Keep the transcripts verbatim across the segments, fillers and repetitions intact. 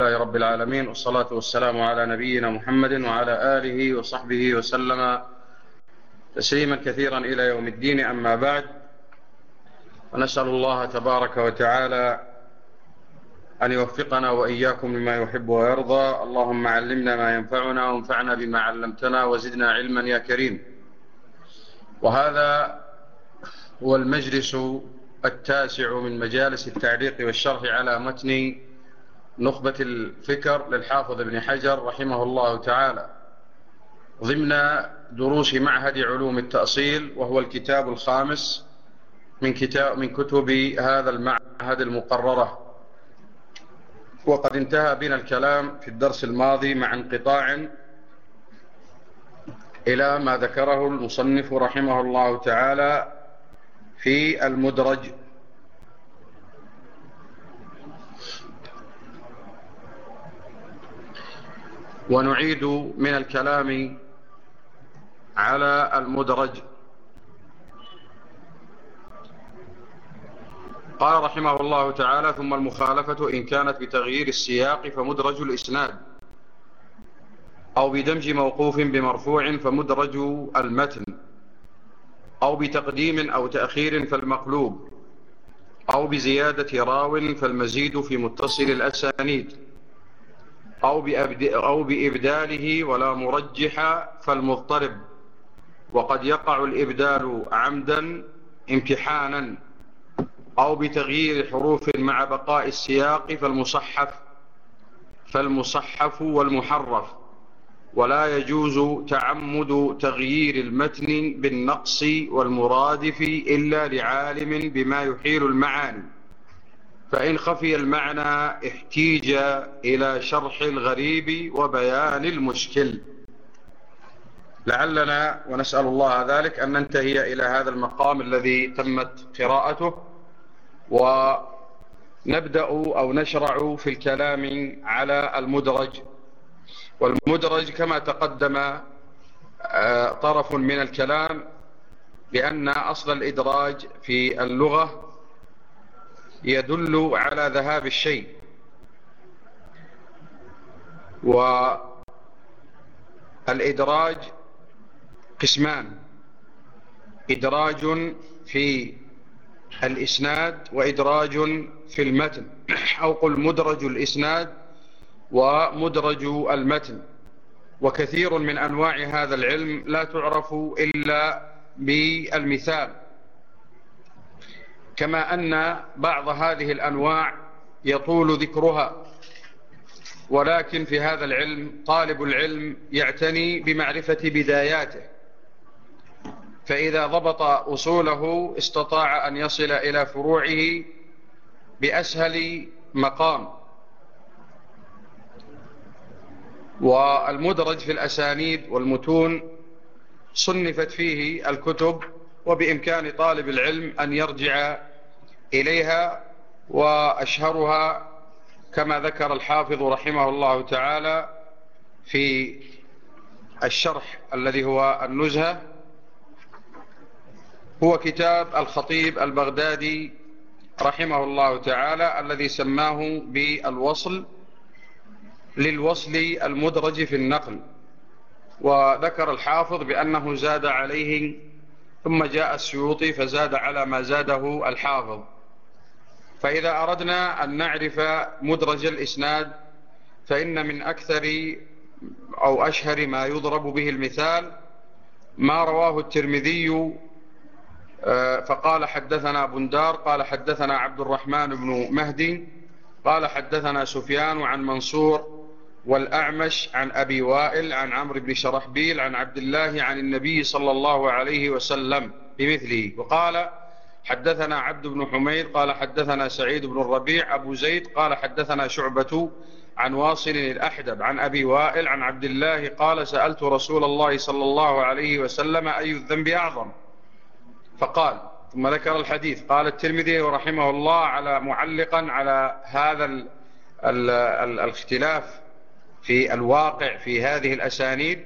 لله رب العالمين، والصلاة والسلام على نبينا محمد وعلى آله وصحبه وسلم تسليما كثيرا إلى يوم الدين. أما بعد، ونسأل الله تبارك وتعالى أن يوفقنا وإياكم لما يحب ويرضى. اللهم علمنا ما ينفعنا وانفعنا بما علمتنا وزدنا علما يا كريم. وهذا هو المجلس التاسع من مجالس التعليق والشرح على متن نخبة الفكر للحافظ ابن حجر رحمه الله تعالى، ضمن دروس معهد علوم التأصيل، وهو الكتاب الخامس من كتاب من كتب هذا المعهد المقررة. وقد انتهى بنا الكلام في الدرس الماضي مع انقطاع إلى ما ذكره المصنف رحمه الله تعالى في المدرج. ونعيد من الكلام على المدرج. قال رحمه الله تعالى: ثم المخالفة إن كانت بتغيير السياق فمدرج الإسناد، أو بدمج موقوف بمرفوع فمدرج المتن، أو بتقديم أو تأخير فالمقلوب، أو بزيادة راو فالمزيد في متصل الأسانيد، أو, أو بإبداله ولا مرجح فالمضطرب. وقد يقع الإبدال عمدا امتحانا، أو بتغيير حروف مع بقاء السياق فالمصحف فالمصحف والمحرف. ولا يجوز تعمد تغيير المتن بالنقص والمرادف إلا لعالم بما يحيل المعاني، فإن خفي المعنى احتيج إلى شرح الغريب وبيان المشكل. لعلنا ونسأل الله ذلك أن ننتهي إلى هذا المقام الذي تمت قراءته، ونبدأ أو نشرع في الكلام على المدرج. والمدرج كما تقدم طرف من الكلام بأن أصل الإدراج في اللغة يدل على ذهاب الشيء، والإدراج قسمان: إدراج في الإسناد وإدراج في المتن، أو قل مدرج الإسناد ومدرج المتن. وكثير من أنواع هذا العلم لا تعرف إلا بالمثال، كما أن بعض هذه الأنواع يطول ذكرها. ولكن في هذا العلم طالب العلم يعتني بمعرفة بداياته، فإذا ضبط أصوله استطاع أن يصل إلى فروعه بأسهل مقام. والمدرج في الأسانيد والمتون صنفت فيه الكتب، وبإمكان طالب العلم أن يرجع إليها، وأشهرها كما ذكر الحافظ رحمه الله تعالى في الشرح الذي هو النزهة، هو كتاب الخطيب البغدادي رحمه الله تعالى الذي سماه بالوصل للوصل المدرج في النقل. وذكر الحافظ بأنه زاد عليه، ثم جاء السيوطي فزاد على ما زاده الحافظ. فإذا أردنا أن نعرف مدرج الإسناد، فإن من أكثر أو أشهر ما يضرب به المثال ما رواه الترمذي فقال حدثنا بندار قال حدثنا عبد الرحمن بن مهدي قال حدثنا سفيان عن منصور والأعمش عن أبي وائل عن عمرو بن شرحبيل عن عبد الله عن النبي صلى الله عليه وسلم بمثله. وقال حدثنا عبد بن حميد قال حدثنا سعيد بن الربيع أبو زيد قال حدثنا شعبة عن واصل الأحدب عن أبي وائل عن عبد الله قال سألت رسول الله صلى الله عليه وسلم أي الذنب أعظم؟ فقال، ثم ذكر الحديث. قال الترمذي رحمه الله على معلقا على هذا ال ال ال الاختلاف في الواقع في هذه الأسانيد: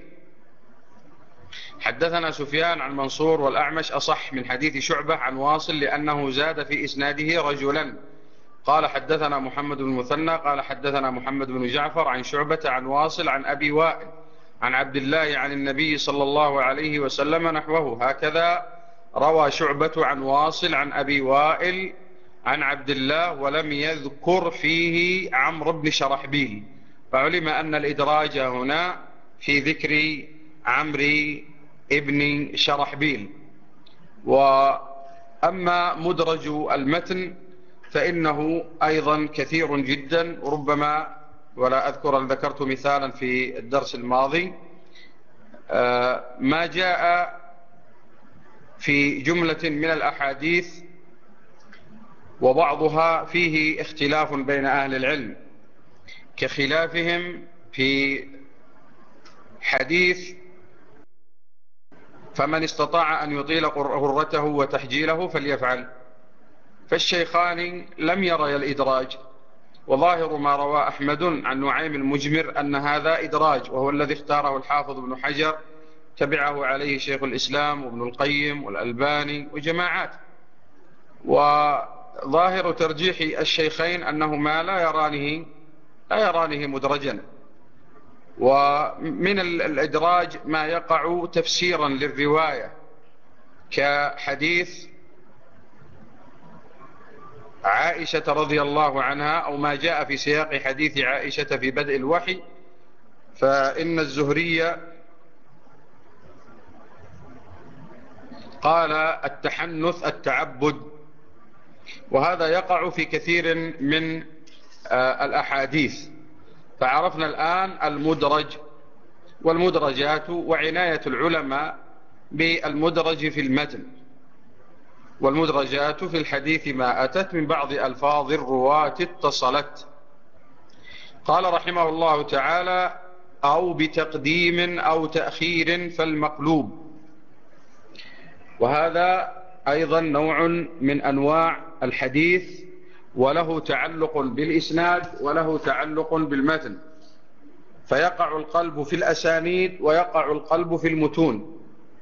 حدثنا سفيان عن منصور والأعمش أصح من حديث شعبة عن واصل، لأنه زاد في إسناده رجلا قال حدثنا محمد بن المثنى قال حدثنا محمد بن جعفر عن شعبة عن واصل عن أبي وائل عن عبد الله عن النبي صلى الله عليه وسلم نحوه. هكذا روى شعبة عن واصل عن أبي وائل عن عبد الله، ولم يذكر فيه عمرو بن شرحبيل، فعلم أن الإدراج هنا في ذكر عمرو بن شرحبيل. وأما مدرج المتن فإنه أيضا كثير جدا، وربما ولا أذكر أن ذكرت مثالا في الدرس الماضي ما جاء في جملة من الأحاديث وبعضها فيه اختلاف بين أهل العلم، كخلافهم في حديث فمن استطاع أن يطيل غرته وتحجيله فليفعل، فالشيخان لم يريا الإدراج، وظاهر ما روى أحمد عن نعيم المجمر أن هذا إدراج، وهو الذي اختاره الحافظ ابن حجر، تبعه عليه شيخ الإسلام وابن القيم والألباني وجماعات. وظاهر ترجيح الشيخين أنهما لا يرانه لا يرانه مدرجا. ومن الإدراج ما يقع تفسيرا للرواية، كحديث عائشة رضي الله عنها، أو ما جاء في سياق حديث عائشة في بدء الوحي، فإن الزهري قال التحنث التعبد، وهذا يقع في كثير من الأحاديث. فعرفنا الآن المدرج والمدرجات وعناية العلماء بالمدرج في المتن، والمدرجات في الحديث ما أتت من بعض ألفاظ الرواة اتصلت. قال رحمه الله تعالى: أو بتقديم أو تأخير فالمقلوب. وهذا أيضا نوع من أنواع الحديث، وله تعلق بالإسناد وله تعلق بالمتن، فيقع القلب في الأسانيد ويقع القلب في المتون.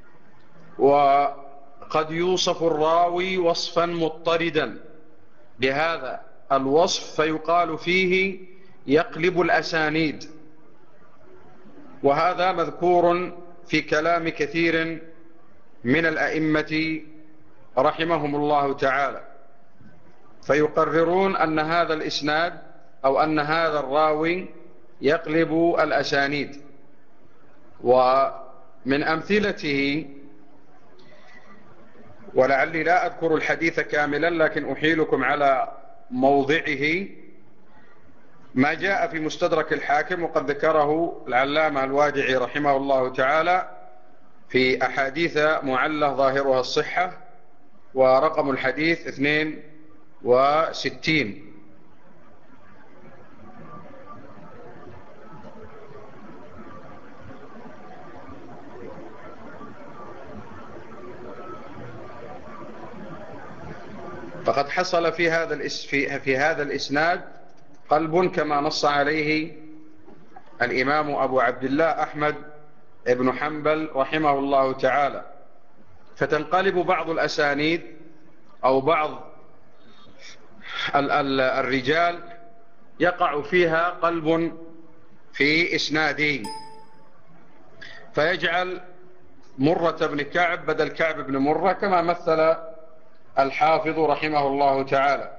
وقد يوصف الراوي وصفا مضطردا بهذا الوصف فيقال فيه يقلب الأسانيد، وهذا مذكور في كلام كثير من الأئمة رحمهم الله تعالى، فيقررون أن هذا الإسناد أو أن هذا الراوي يقلب الأسانيد. ومن أمثلته، ولعلي لا أذكر الحديث كاملا لكن أحيلكم على موضعه، ما جاء في مستدرك الحاكم وقد ذكره العلامة الوادعي رحمه الله تعالى في أحاديث معلة ظاهرها الصحة، ورقم الحديث اثنين وستين. فقد حصل في هذا في في هذا الإسناد قلب كما نص عليه الإمام أبو عبد الله أحمد ابن حنبل رحمه الله تعالى، فتنقلب بعض الأسانيد أو بعض ال ال الرجال يقع فيها قلب في إسنادين، فيجعل مرة بن كعب بدل كعب بن مرة، كما مثل الحافظ رحمه الله تعالى.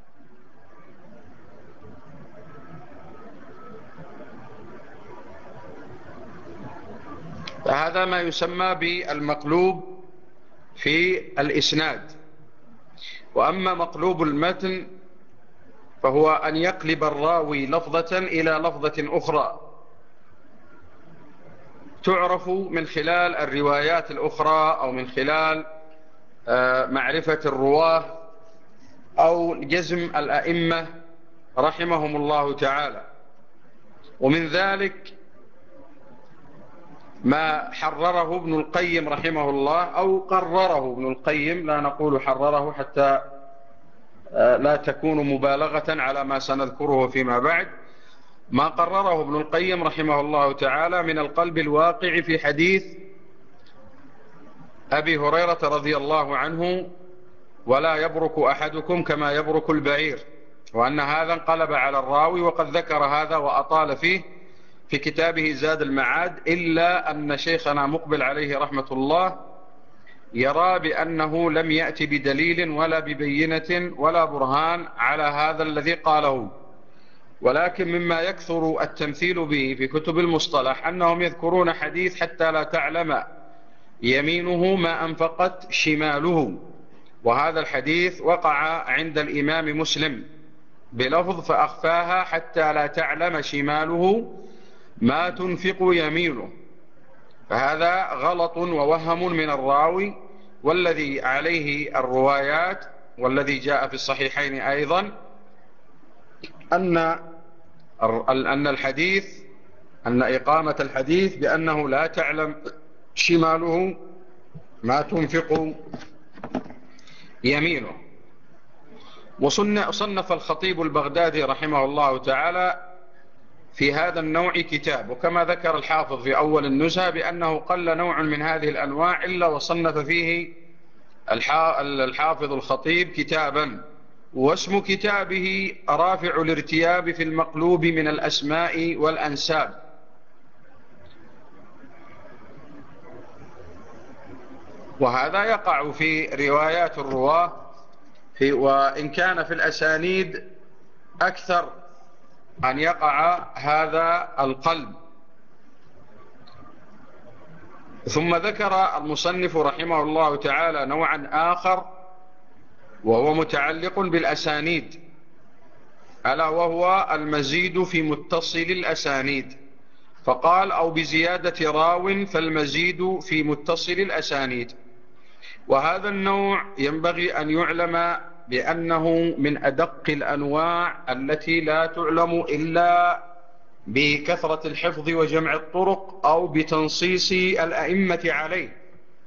فهذا ما يسمى بالمقلوب في الإسناد. وأما مقلوب المتن فهو أن يقلب الراوي لفظة إلى لفظة أخرى، تعرف من خلال الروايات الأخرى أو من خلال معرفة الرواه أو جزم الأئمة رحمهم الله تعالى. ومن ذلك ما حرره ابن القيم رحمه الله، أو قرره ابن القيم، لا نقول حرره حتى لا تكون مبالغة على ما سنذكره فيما بعد، ما قرره ابن القيم رحمه الله تعالى من القلب الواقع في حديث أبي هريرة رضي الله عنه: ولا يبرك أحدكم كما يبرك البعير، وأن هذا انقلب على الراوي، وقد ذكر هذا وأطال فيه في كتابه زاد المعاد، إلا أن شيخنا مقبل عليه رحمة الله يرى بأنه لم يأتي بدليل ولا ببينة ولا برهان على هذا الذي قاله. ولكن مما يكثر التمثيل به في كتب المصطلح أنهم يذكرون حديث حتى لا تعلم يمينه ما أنفقت شماله، وهذا الحديث وقع عند الإمام مسلم بلفظ فأخفاها حتى لا تعلم شماله ما تنفق يمينه، فهذا غلط ووهم من الراوي. والذي عليه الروايات والذي جاء في الصحيحين أيضا أن أن الحديث أن إقامة الحديث بأنه لا تعلم شماله ما تنفق يمينه. وصنف الخطيب البغدادي رحمه الله تعالى في هذا النوع كتاب، وكما ذكر الحافظ في أول النزهة بأنه قل نوع من هذه الأنواع إلا وصنف فيه الحافظ الخطيب كتابا، واسم كتابه رافع الارتياب في المقلوب من الأسماء والأنساب. وهذا يقع في روايات الرواة، في وإن كان في الأسانيد أكثر أن يقع هذا القلب. ثم ذكر المصنف رحمه الله تعالى نوعا آخر وهو متعلق بالأسانيد، ألا وهو المزيد في متصل الأسانيد، فقال أو بزيادة راو فالمزيد في متصل الأسانيد. وهذا النوع ينبغي أن يعلم بأنه من أدق الأنواع التي لا تعلم إلا بكثرة الحفظ وجمع الطرق أو بتنصيص الأئمة عليه.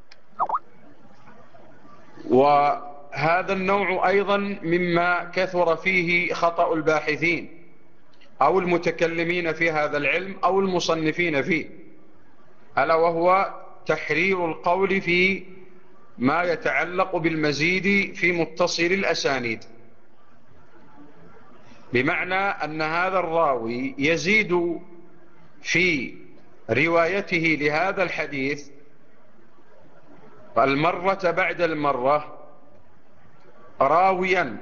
وهذا النوع أيضا مما كثر فيه خطأ الباحثين أو المتكلمين في هذا العلم أو المصنفين فيه، ألا وهو تحرير القول في ما يتعلق بالمزيد في متصل الأسانيد، بمعنى أن هذا الراوي يزيد في روايته لهذا الحديث المرة بعد المرة راويا،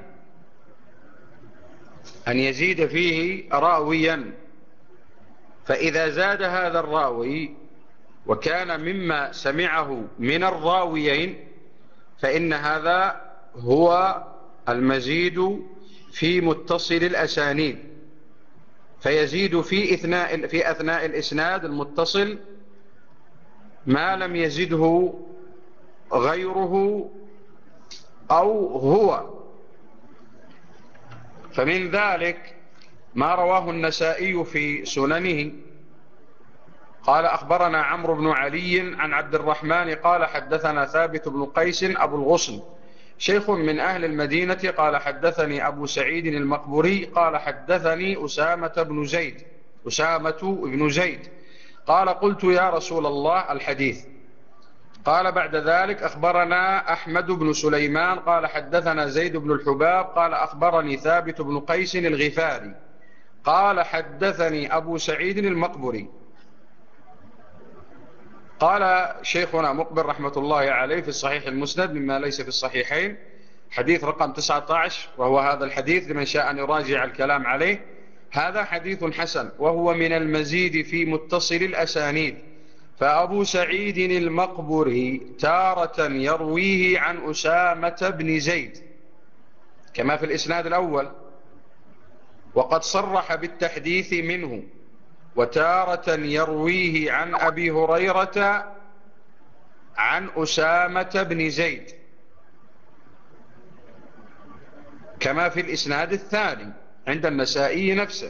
أن يزيد فيه راويا. فإذا زاد هذا الراوي وكان مما سمعه من الراويين فإن هذا هو المزيد في متصل الأسانيد، فيزيد في أثناء, في أثناء الإسناد المتصل ما لم يزده غيره أو هو. فمن ذلك ما رواه النسائي في سننه قال أخبرنا عمرو بن علي عن عبد الرحمن قال حدثنا ثابت بن قيس أبو الغصن شيخ من أهل المدينة قال حدثني أبو سعيد المقبري قال حدثني أسامة بن زيد أسامة بن زيد قال قلت يا رسول الله الحديث. قال بعد ذلك أخبرنا أحمد بن سليمان قال حدثنا زيد بن الحباب قال أخبرني ثابت بن قيس الغفاري قال حدثني أبو سعيد المقبري. قال شيخنا مقبل رحمة الله عليه في الصحيح المسند مما ليس في الصحيحين حديث رقم تسعة عشر، وهو هذا الحديث لمن شاء أن يراجع الكلام عليه، هذا حديث حسن وهو من المزيد في متصل الأسانيد. فأبو سعيد المقبري تارة يرويه عن أسامة بن زيد كما في الإسناد الأول وقد صرح بالتحديث منه، وتارة يرويه عن أبي هريرة عن أسامة بن زيد كما في الإسناد الثاني عند النسائي نفسه.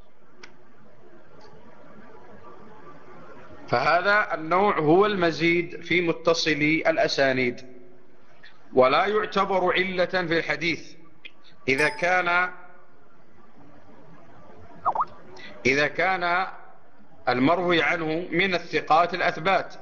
فهذا النوع هو المزيد في متصل الأسانيد، ولا يعتبر علة في الحديث إذا كان إذا كان المروي عنه من الثقات الأثبات.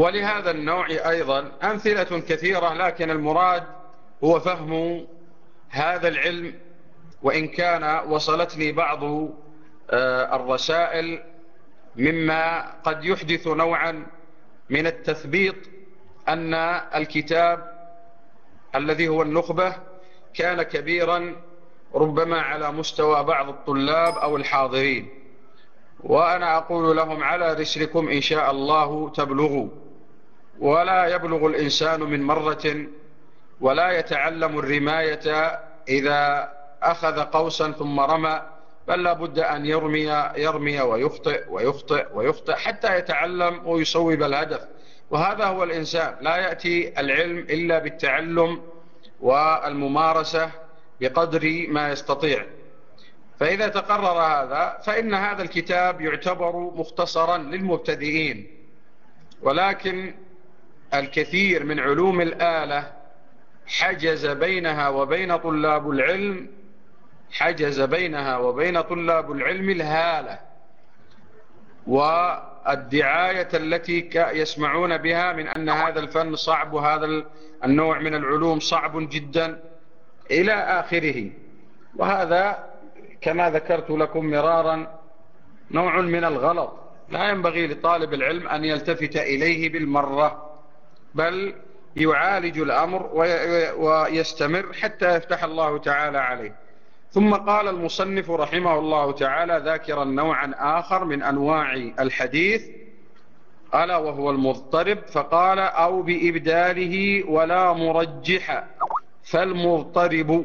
ولهذا النوع أيضا أمثلة كثيرة، لكن المراد هو فهم هذا العلم. وإن كان وصلتني بعض الرسائل مما قد يحدث نوعا من التثبيط أن الكتاب الذي هو النخبة كان كبيرا ربما على مستوى بعض الطلاب أو الحاضرين، وأنا أقول لهم على رسلكم إن شاء الله تبلغوا. ولا يبلغ الإنسان من مرة، ولا يتعلم الرماية إذا أخذ قوسا ثم رمى، بل لا بد أن يرمي يرمي ويخطئ ويخطئ ويخطئ حتى يتعلم ويصوب الهدف. وهذا هو الإنسان، لا يأتي العلم إلا بالتعلم والممارسة بقدر ما يستطيع. فإذا تقرر هذا فإن هذا الكتاب يعتبر مختصرا للمبتدئين، ولكن الكثير من علوم الآلة حجز بينها وبين طلاب العلم حجز بينها وبين طلاب العلم الهالة والدعاية التي يسمعون بها من أن هذا الفن صعب وهذا النوع من العلوم صعب جدا إلى آخره. وهذا كما ذكرت لكم مرارا نوع من الغلط، لا ينبغي لطالب العلم أن يلتفت إليه بالمرة، بل يعالج الأمر ويستمر حتى يفتح الله تعالى عليه. ثم قال المصنف رحمه الله تعالى ذاكرا نوعا آخر من أنواع الحديث ألا وهو المضطرب، فقال أو بإبداله ولا مرجح فالمضطرب.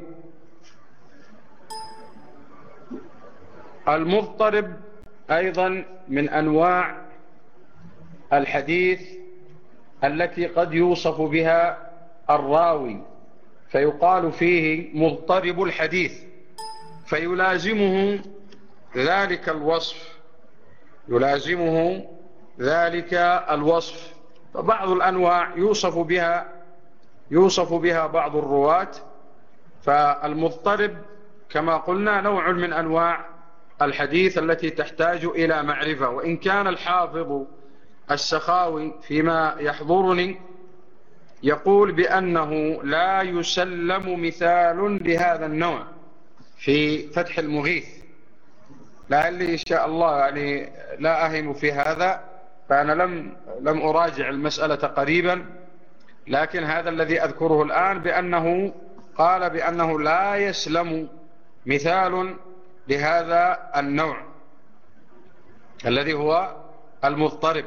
المضطرب أيضا من أنواع الحديث التي قد يوصف بها الراوي فيقال فيه مضطرب الحديث، فيلازمه ذلك الوصف يلازمه ذلك الوصف فبعض الأنواع يوصف بها يوصف بها بعض الرواة. فالمضطرب كما قلنا نوع من أنواع الحديث التي تحتاج إلى معرفة. وإن كان الحافظ السخاوي فيما يحضرني يقول بأنه لا يسلم مثال لهذا النوع في فتح المغيث، لعلي إن شاء الله يعني لا أهم في هذا، فأنا لم لم أراجع المسألة قريبا، لكن هذا الذي أذكره الآن بأنه قال بأنه لا يسلم مثال لهذا النوع الذي هو المضطرب.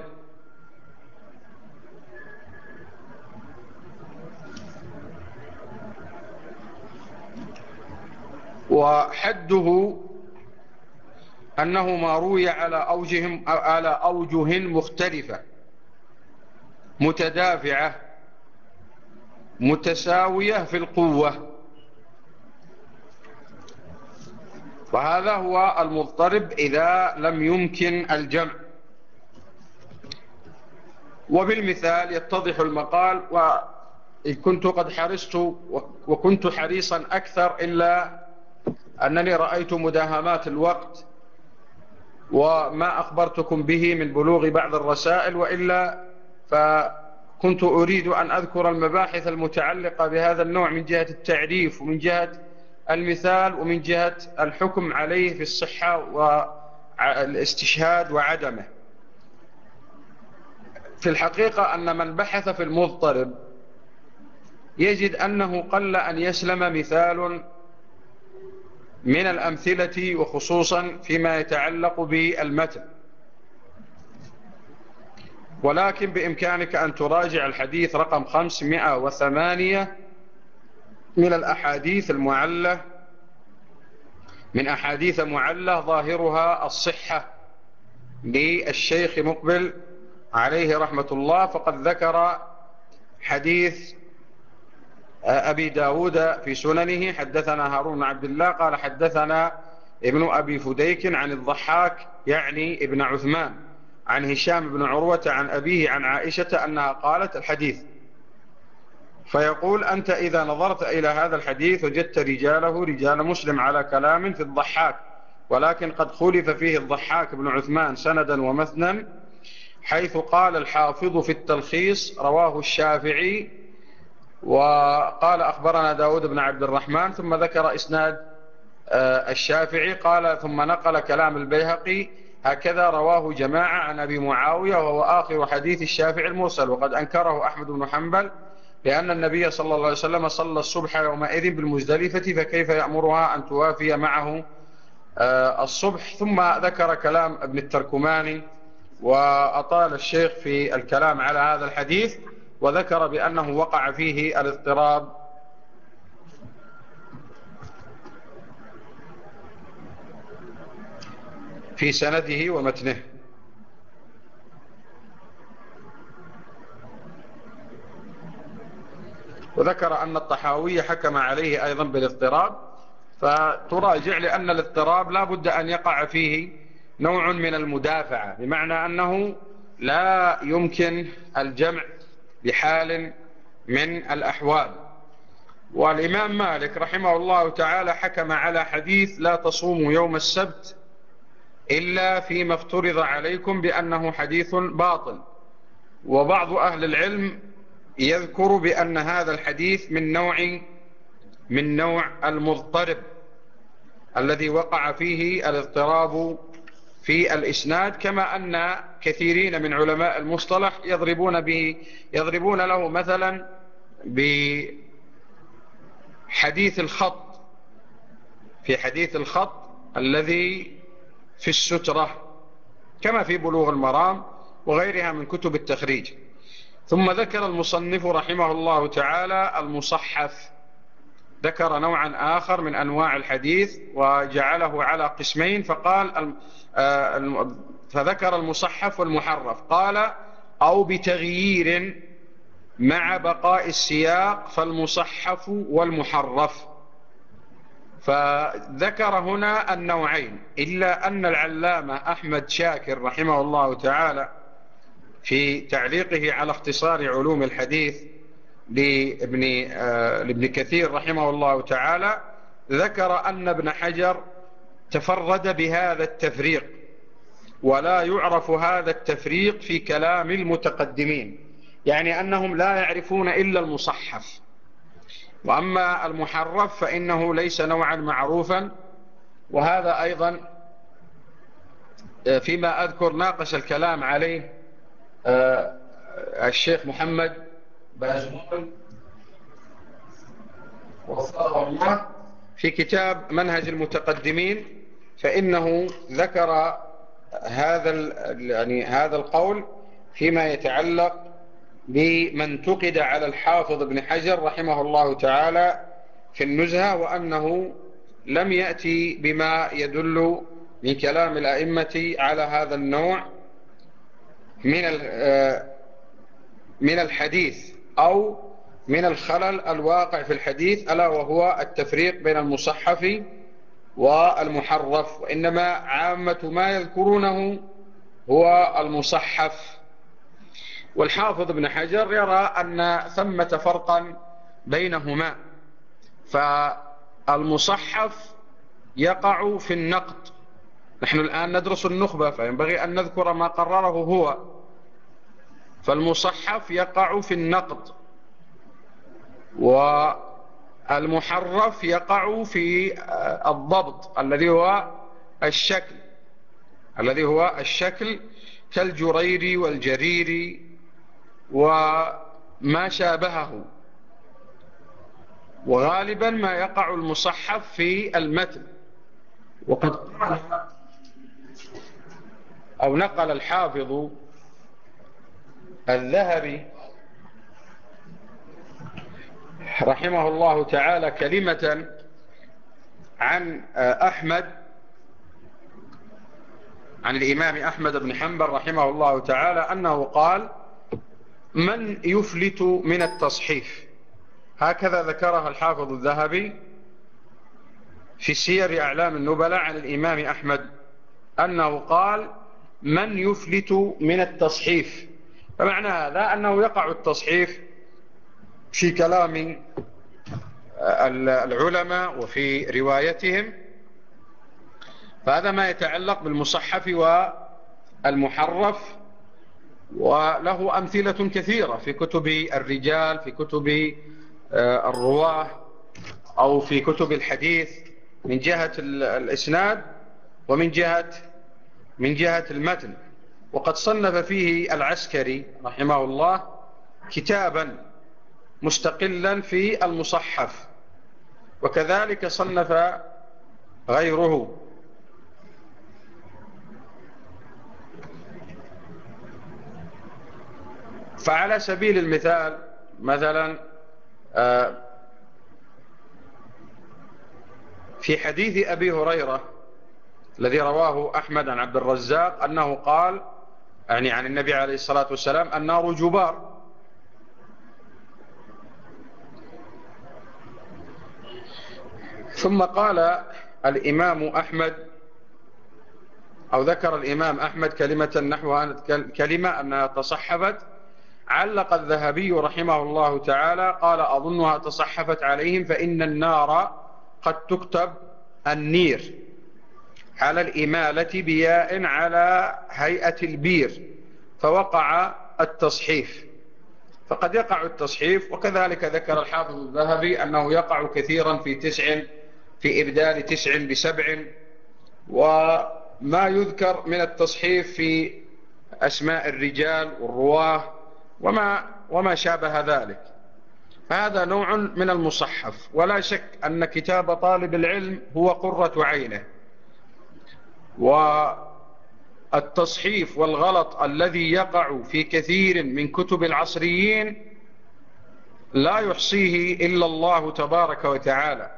وحده أنه ما روي على أوجه على أوجه مختلفة متدافعة متساوية في القوة، وهذا هو المضطرب إذا لم يمكن الجمع. وبالمثال يتضح المقال، وكنت قد حرصت وكنت حريصا أكثر إلا أنني رأيت مداهمات الوقت وما أخبرتكم به من بلوغ بعض الرسائل، وإلا فكنت أريد أن أذكر المباحث المتعلقة بهذا النوع من جهة التعريف ومن جهة المثال ومن جهة الحكم عليه في الصحة والاستشهاد وعدمه. في الحقيقة أن من بحث في المضطرب يجد أنه قل أن يسلم مثال من الأمثلة، وخصوصا فيما يتعلق بالمتن. ولكن بإمكانك أن تراجع الحديث رقم خمسمائة وثمانية من الأحاديث المعلة من أحاديث معلة ظاهرها الصحة للشيخ مقبل عليه رحمة الله، فقد ذكر حديث أبي داود في سننه حدثنا هارون بن عبد الله قال حدثنا ابن أبي فديك عن الضحاك يعني ابن عثمان عن هشام بن عروة عن أبيه عن عائشة أنها قالت الحديث. فيقول أنت إذا نظرت إلى هذا الحديث وجدت رجاله رجال مسلم على كلام في الضحاك، ولكن قد خلف فيه الضحاك بن عثمان سندا ومثنا، حيث قال الحافظ في التلخيص رواه الشافعي، وقال أخبرنا داود بن عبد الرحمن، ثم ذكر إسناد الشافعي، قال ثم نقل كلام البيهقي هكذا رواه جماعة عن أبي معاوية، وهو آخر حديث الشافعي المرسل، وقد أنكره أحمد بن حنبل لأن النبي صلى الله عليه وسلم صلى الصبح يومئذ بالمزدلفة، فكيف يأمرها أن توافي معه الصبح. ثم ذكر كلام ابن التركماني، وأطال الشيخ في الكلام على هذا الحديث، وذكر بأنه وقع فيه الاضطراب في سنده ومتنه. وذكر أن الطحاوي حكم عليه أيضا بالاضطراب، فتراجع لأن الاضطراب لا بد أن يقع فيه نوع من المدافعة، بمعنى أنه لا يمكن الجمع بحال من الأحوال. والإمام مالك رحمه الله تعالى حكم على حديث لا تصوموا يوم السبت إلا فيما افترض عليكم بأنه حديث باطل. وبعض أهل العلم يذكر بأن هذا الحديث من نوع من نوع المضطرب الذي وقع فيه الاضطراب في الإسناد، كما أن كثيرين من علماء المصطلح يضربون به يضربون له مثلا بحديث الخط، في حديث الخط الذي في السترة كما في بلوغ المرام وغيرها من كتب التخريج. ثم ذكر المصنف رحمه الله تعالى المصحف، ذكر نوعا آخر من أنواع الحديث وجعله على قسمين، فقال فذكر المصحف والمحرف، قال أو بتغيير مع بقاء السياق فالمصحف والمحرف. فذكر هنا النوعين، إلا أن العلامة أحمد شاكر رحمه الله تعالى في تعليقه على اختصار علوم الحديث لابن, لابن كثير رحمه الله تعالى ذكر أن ابن حجر تفرد بهذا التفريق، ولا يعرف هذا التفريق في كلام المتقدمين، يعني أنهم لا يعرفون إلا المصحف، وأما المحرف فإنه ليس نوعا معروفا. وهذا أيضا فيما أذكر ناقش الكلام عليه الشيخ محمد بازمون وفقه الله في كتاب منهج المتقدمين، فإنه ذكر هذا يعني هذا القول فيما يتعلق بمن انتقد على الحافظ ابن حجر رحمه الله تعالى في النزهة، وأنه لم يأتي بما يدل من كلام الأئمة على هذا النوع من من الحديث أو من الخلل الواقع في الحديث، ألا وهو التفريق بين المصحف والمحرف، وإنما عامة ما يذكرونه هو المصحف. والحافظ ابن حجر يرى أن ثمة فرقا بينهما، فالمصحف يقع في النقد، نحن الآن ندرس النخبة فينبغي أن نذكر ما قرره هو، فالمصحف يقع في النقد، والمحرف يقع في الضبط الذي هو الشكل الذي هو الشكل كالجريري والجريري وما شابهه. وغالبا ما يقع المصحف في المتن. وقد قال أو نقل الحافظ الذهبي رحمه الله تعالى كلمة عن أحمد عن الإمام أحمد بن حنبل رحمه الله تعالى أنه قال: من يفلت من التصحيف. هكذا ذكرها الحافظ الذهبي في سير أعلام النبلاء عن الإمام أحمد أنه قال: من يفلت من التصحيف. فمعنى هذا أنه يقع التصحيف في كلام العلماء وفي روايتهم، فهذا ما يتعلق بالمصحف والمحرف. وله أمثلة كثيرة في كتب الرجال، في كتب الرواه، أو في كتب الحديث، من جهة الإسناد ومن جهة من جهة المتن. وقد صنف فيه العسكري رحمه الله كتابا مستقلا في المصحف، وكذلك صنف غيره. فعلى سبيل المثال مثلا في حديث أبي هريرة الذي رواه أحمد عن عبد الرزاق أنه قال، يعني عن النبي عليه الصلاة والسلام: النار جبار. ثم قال الإمام أحمد، أو ذكر الإمام أحمد كلمة نحو كلمة أنها تصحفت. علق الذهبي رحمه الله تعالى قال: أظنها تصحفت عليهم، فإن النار قد تكتب النير على الإمالة بياء على هيئة البير، فوقع التصحيف. فقد يقع التصحيف، وكذلك ذكر الحافظ الذهبي أنه يقع كثيرا في تسع في إبدال تسع بسبع، وما يذكر من التصحيف في أسماء الرجال والرواه وما, وما شابه ذلك. فهذا نوع من المصحف، ولا شك أن كتاب طالب العلم هو قرة عينه، والتصحيف والغلط الذي يقع في كثير من كتب العصريين لا يحصيه إلا الله تبارك وتعالى.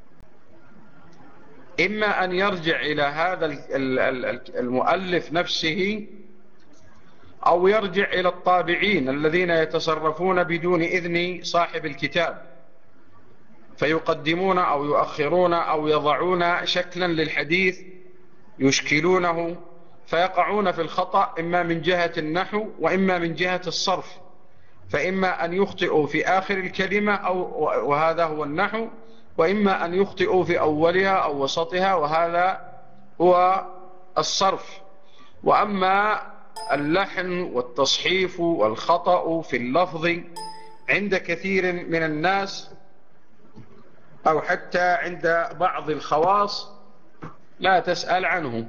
إما أن يرجع إلى هذا المؤلف نفسه، أو يرجع إلى الطابعين الذين يتصرفون بدون إذن صاحب الكتاب، فيقدمون أو يؤخرون أو يضعون شكلا للحديث يشكلونه، فيقعون في الخطأ إما من جهة النحو وإما من جهة الصرف. فإما أن يخطئوا في آخر الكلمة أو وهذا هو النحو، وإما أن يخطئوا في أولها أو وسطها وهذا هو الصرف. وأما اللحن والتصحيف والخطأ في اللفظ عند كثير من الناس، أو حتى عند بعض الخواص، لا تسأل عنه.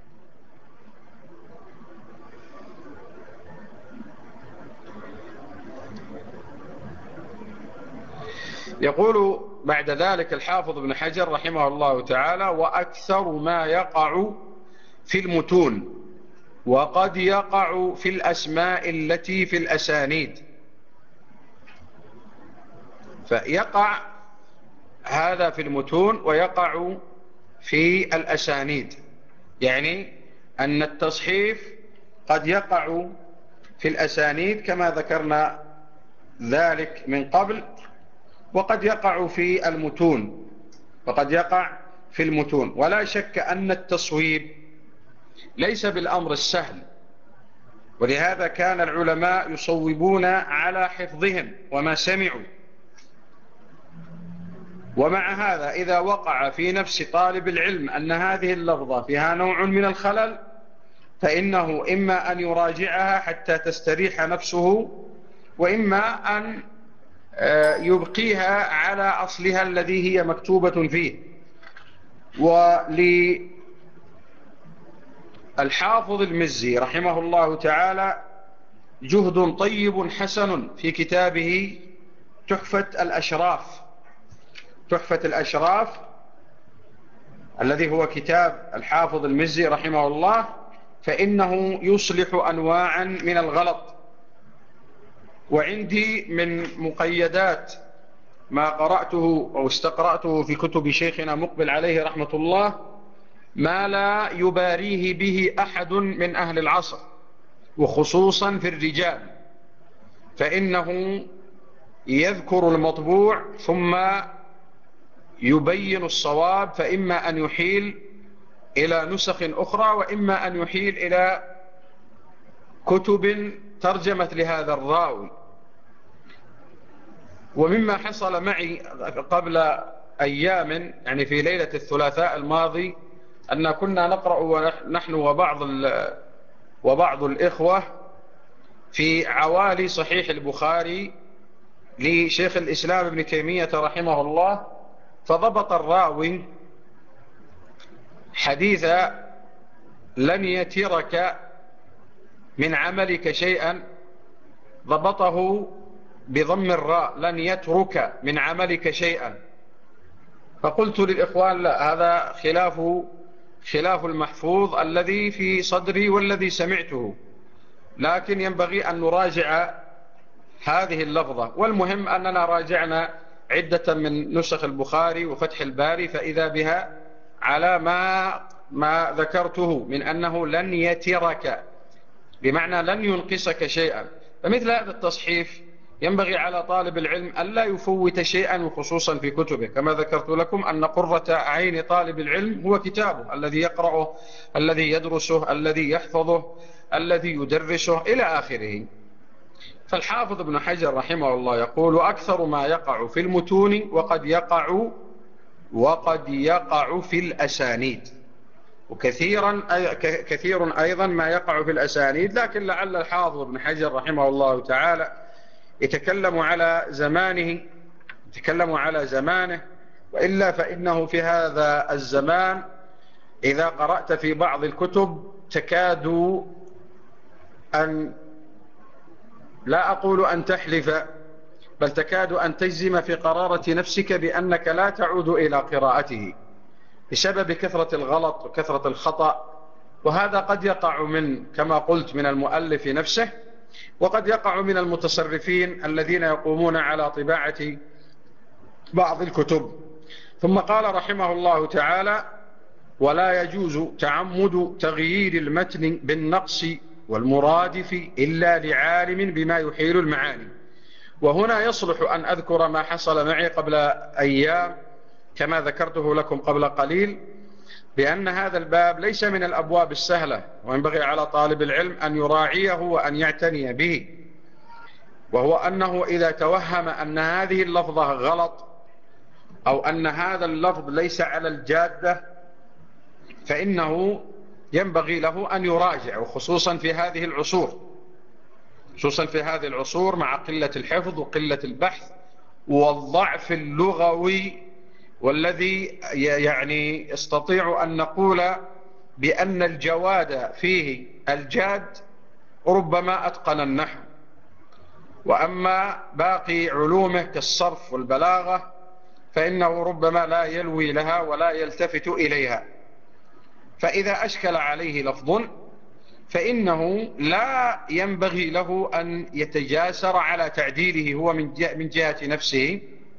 يقول بعد ذلك الحافظ ابن حجر رحمه الله تعالى: وأكثر ما يقع في المتون، وقد يقع في الأسماء التي في الأسانيد. فيقع هذا في المتون ويقع في الأسانيد، يعني أن التصحيف قد يقع في الأسانيد كما ذكرنا ذلك من قبل، وقد يقع في المتون، وقد يقع في المتون. ولا شك أن التصويب ليس بالأمر السهل، ولهذا كان العلماء يصوبون على حفظهم وما سمعوا. ومع هذا إذا وقع في نفس طالب العلم أن هذه اللفظة فيها نوع من الخلل، فإنه إما أن يراجعها حتى تستريح نفسه، وإما أن يبقيها على أصلها الذي هي مكتوبة فيه. وللحافظ المزي رحمه الله تعالى جهد طيب حسن في كتابه تحفة الأشراف، تحفة الأشراف الذي هو كتاب الحافظ المزي رحمه الله، فإنه يصلح أنواعا من الغلط. وعندي من مقيدات ما قرأته أو استقرأته في كتب شيخنا مقبل عليه رحمة الله ما لا يباريه به أحد من أهل العصر، وخصوصا في الرجال، فإنه يذكر المطبوع ثم يبين الصواب، فإما أن يحيل إلى نسخ أخرى، وإما أن يحيل إلى كتب ترجمت لهذا الراوي. ومما حصل معي قبل أيام، يعني في ليلة الثلاثاء الماضي، أن كنا نقرأ ونحن وبعض وبعض الإخوة في عوالي صحيح البخاري لشيخ الإسلام ابن تيمية رحمه الله، فضبط الراوي حديث لن يترك من عملك شيئا، ضبطه بضم الراء لن يترك من عملك شيئا. فقلت للإخوان لا، هذا خلاف خلاف المحفوظ الذي في صدري والذي سمعته، لكن ينبغي أن نراجع هذه اللفظة. والمهم أننا راجعنا عدة من نسخ البخاري وفتح الباري، فإذا بها على ما ما ذكرته من أنه لن يترك، بمعنى لن ينقصك شيئا. فمثل هذا التصحيف ينبغي على طالب العلم ألا يفوت شيئا، وخصوصا في كتبه، كما ذكرت لكم أن قرة عين طالب العلم هو كتابه الذي يقرأه، الذي يدرسه، الذي يحفظه، الذي يدرسه إلى آخره. فالحافظ ابن حجر رحمه الله يقول: أكثر ما يقع في المتون وقد يقع وقد يقع في الأسانيد، وكثيرا كثير أيضا ما يقع في الأسانيد. لكن لعل الحافظ ابن حجر رحمه الله تعالى يتكلم على زمانه يتكلم على زمانه وإلا فإنه في هذا الزمان إذا قرأت في بعض الكتب تكاد أن، لا أقول أن تحلف، بل تكاد أن تجزم في قرارة نفسك بأنك لا تعود إلى قراءته بسبب كثرة الغلط وكثرة الخطأ. وهذا قد يقع من، كما قلت، من المؤلف نفسه، وقد يقع من المتصرفين الذين يقومون على طباعة بعض الكتب. ثم قال رحمه الله تعالى: ولا يجوز تعمد تغيير المتن بالنقص والمرادف إلا لعالم بما يحيل المعاني. وهنا يصلح أن أذكر ما حصل معي قبل أيام كما ذكرته لكم قبل قليل، بأن هذا الباب ليس من الأبواب السهلة، وينبغي على طالب العلم أن يراعيه وأن يعتني به. وهو أنه إذا توهم أن هذه اللفظة غلط أو أن هذا اللفظ ليس على الجادة، فإنه ينبغي له أن يراجع، وخصوصا في هذه العصور خصوصا في هذه العصور مع قلة الحفظ وقلة البحث والضعف اللغوي، والذي يعني استطيع أن نقول بأن الجواد فيه الجاد ربما أتقن النحو، وأما باقي علومه كالصرف والبلاغة فإنه ربما لا يلوي لها ولا يلتفت إليها. فإذا أشكل عليه لفظ فإنه لا ينبغي له أن يتجاسر على تعديله هو من جهة نفسه.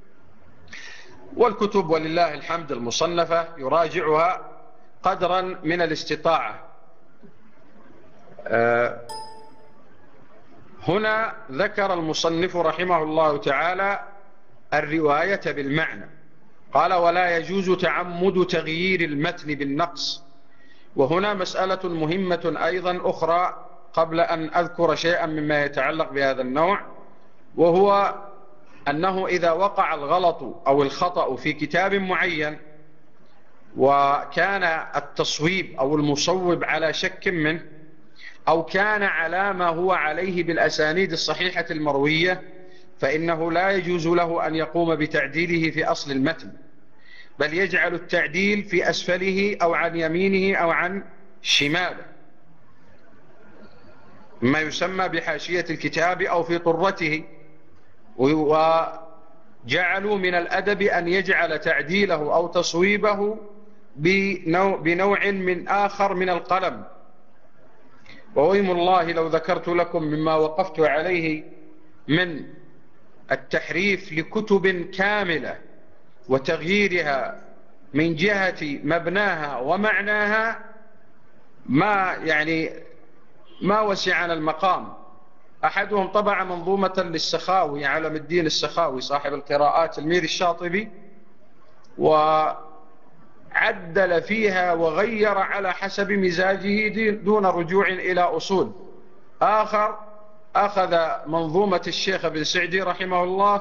والكتب ولله الحمد المصنفة يراجعها قدرا من الاستطاعة. هنا ذكر المصنف رحمه الله تعالى الرواية بالمعنى، قال: ولا يجوز تعمد تغيير المتن بالنقص. وهنا مسألة مهمة أيضا أخرى قبل أن أذكر شيئا مما يتعلق بهذا النوع، وهو أنه إذا وقع الغلط أو الخطأ في كتاب معين وكان التصويب أو المصوب على شك منه، أو كان على ما هو عليه بالأسانيد الصحيحة المروية، فإنه لا يجوز له أن يقوم بتعديله في أصل المتن، بل يجعل التعديل في أسفله أو عن يمينه أو عن شماله، ما يسمى بحاشية الكتاب أو في طرته. وجعلوا من الأدب أن يجعل تعديله أو تصويبه بنوع, بنوع من آخر من القلم. وأيم الله لو ذكرت لكم مما وقفت عليه من التحريف لكتب كاملة وتغييرها من جهة مبناها ومعناها، ما يعني ما وسعنا المقام. أحدهم طبع منظومة للسخاوي، علم الدين السخاوي صاحب القراءات تلميذ الشاطبي، وعدل فيها وغير على حسب مزاجه دون رجوع إلى أصول. آخر أخذ منظومة الشيخ ابن سعدي رحمه الله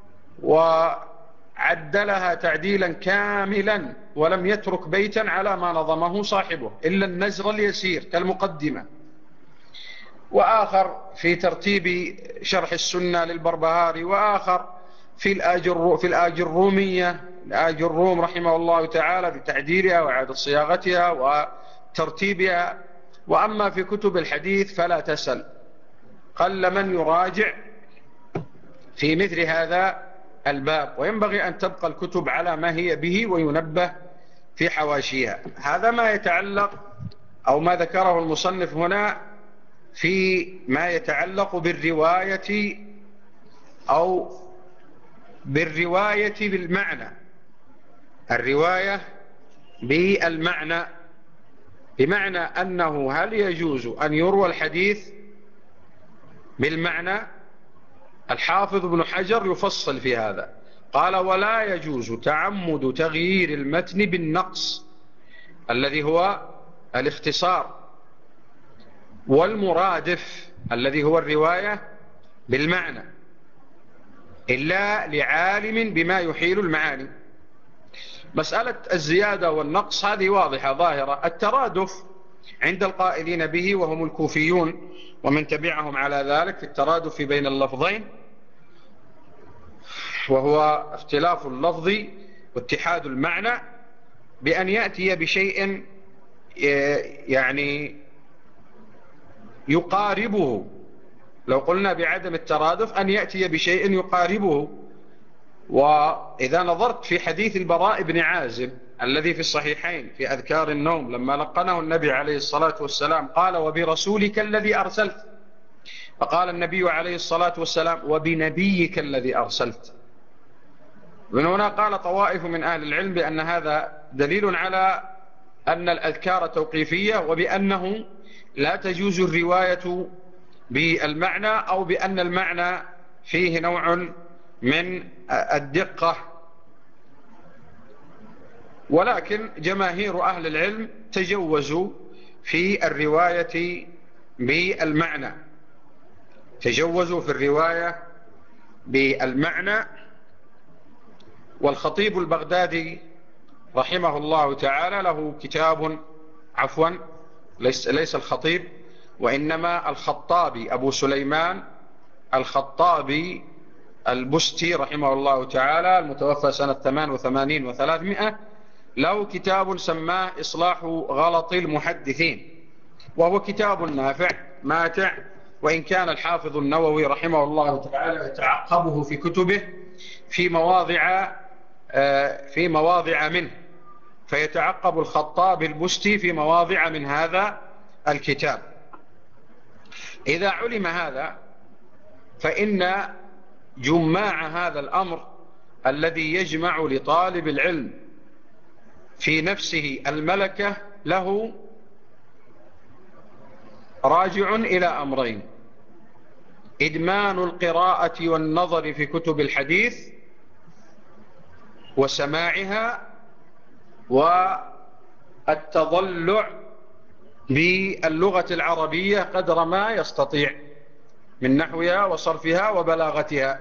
وعدلها تعديلا كاملا، ولم يترك بيتا على ما نظمه صاحبه إلا النزر اليسير كالمقدمة. وآخر في ترتيب شرح السنة للبربهاري، وآخر في الآجر في الآجرومية الآجروم رحمه الله تعالى بتعديلها وإعادة صياغتها وترتيبها. وأما في كتب الحديث فلا تسل، قل من يراجع في مثل هذا الباب، وينبغي أن تبقى الكتب على ما هي به وينبه في حواشيها. هذا ما يتعلق أو ما ذكره المصنف هنا في ما يتعلق بالرواية أو بالرواية بالمعنى، الرواية بالمعنى، بمعنى أنه هل يجوز أن يروى الحديث بالمعنى؟ الحافظ ابن حجر يفصل في هذا، قال: ولا يجوز تعمد تغيير المتن بالنقص الذي هو الاختصار، والمرادف الذي هو الرواية بالمعنى، إلا لعالم بما يحيل المعاني. مسألة الزيادة والنقص هذه واضحة ظاهرة. الترادف عند القائلين به وهم الكوفيون ومن تبعهم على ذلك في الترادف بين اللفظين، وهو اختلاف اللفظ واتحاد المعنى، بأن يأتي بشيء يعني يقاربه. لو قلنا بعدم الترادف أن يأتي بشيء يقاربه. وإذا نظرت في حديث البراء بن عازب الذي في الصحيحين في أذكار النوم، لما لقنه النبي عليه الصلاة والسلام قال: وبرسولك الذي أرسلت، فقال النبي عليه الصلاة والسلام: وبنبيك الذي أرسلت. من هنا قال طوائف من أهل العلم بأن هذا دليل على أن الأذكار توقيفية، وبأنه لا تجوز الرواية بالمعنى، أو بأن المعنى فيه نوع من الدقة. ولكن جماهير أهل العلم تجوزوا في الرواية بالمعنى، تجوزوا في الرواية بالمعنى. والخطيب البغدادي رحمه الله تعالى له كتاب، عفوا ليس, ليس الخطيب وإنما الخطابي أبو سليمان الخطابي البستي رحمه الله تعالى المتوفى سنة ثمان وثمانين وثلاثمائة، له كتاب سماه إصلاح غلط المحدثين، وهو كتاب نافع ماتع، وإن كان الحافظ النووي رحمه الله تعالى يتعقبه في كتبه في مواضع في مواضع منه، فيتعقب الخطاب البستي في مواضع من هذا الكتاب. إذا علم هذا فإن جماع هذا الأمر الذي يجمع لطالب العلم في نفسه الملكة له راجع إلى أمرين: إدمان القراءة والنظر في كتب الحديث وسماعها، والتضلع باللغة العربية قدر ما يستطيع من نحوها وصرفها وبلاغتها.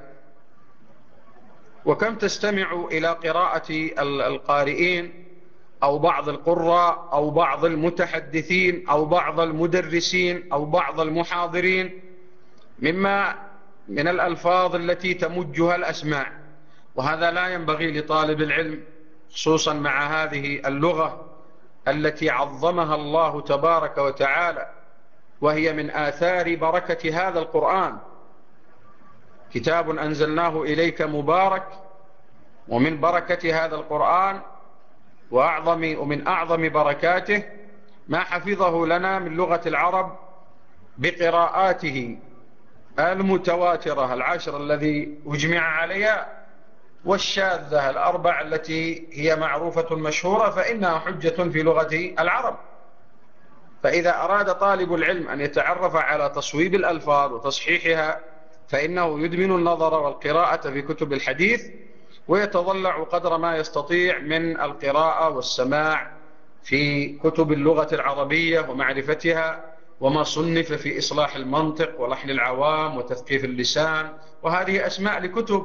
وكم تستمع إلى قراءة القارئين أو بعض القراء أو بعض المتحدثين أو بعض المدرسين أو بعض المحاضرين مما من الألفاظ التي تمجها الأسماع، وهذا لا ينبغي لطالب العلم، خصوصا مع هذه اللغة التي عظمها الله تبارك وتعالى، وهي من آثار بركة هذا القرآن. كتاب أنزلناه إليك مبارك، ومن بركة هذا القرآن وأعظم ومن أعظم بركاته ما حفظه لنا من لغة العرب بقراءاته المتواترة العشر الذي أجمع عليها، والشاذة الأربع التي هي معروفة مشهورة، فإنها حجة في لغة العرب. فإذا أراد طالب العلم أن يتعرف على تصويب الألفاظ وتصحيحها فإنه يدمن النظر والقراءة في كتب الحديث، ويتضلع قدر ما يستطيع من القراءة والسماع في كتب اللغة العربية ومعرفتها، وما صنف في إصلاح المنطق ولحن العوام وتثقيف اللسان، وهذه أسماء لكتب،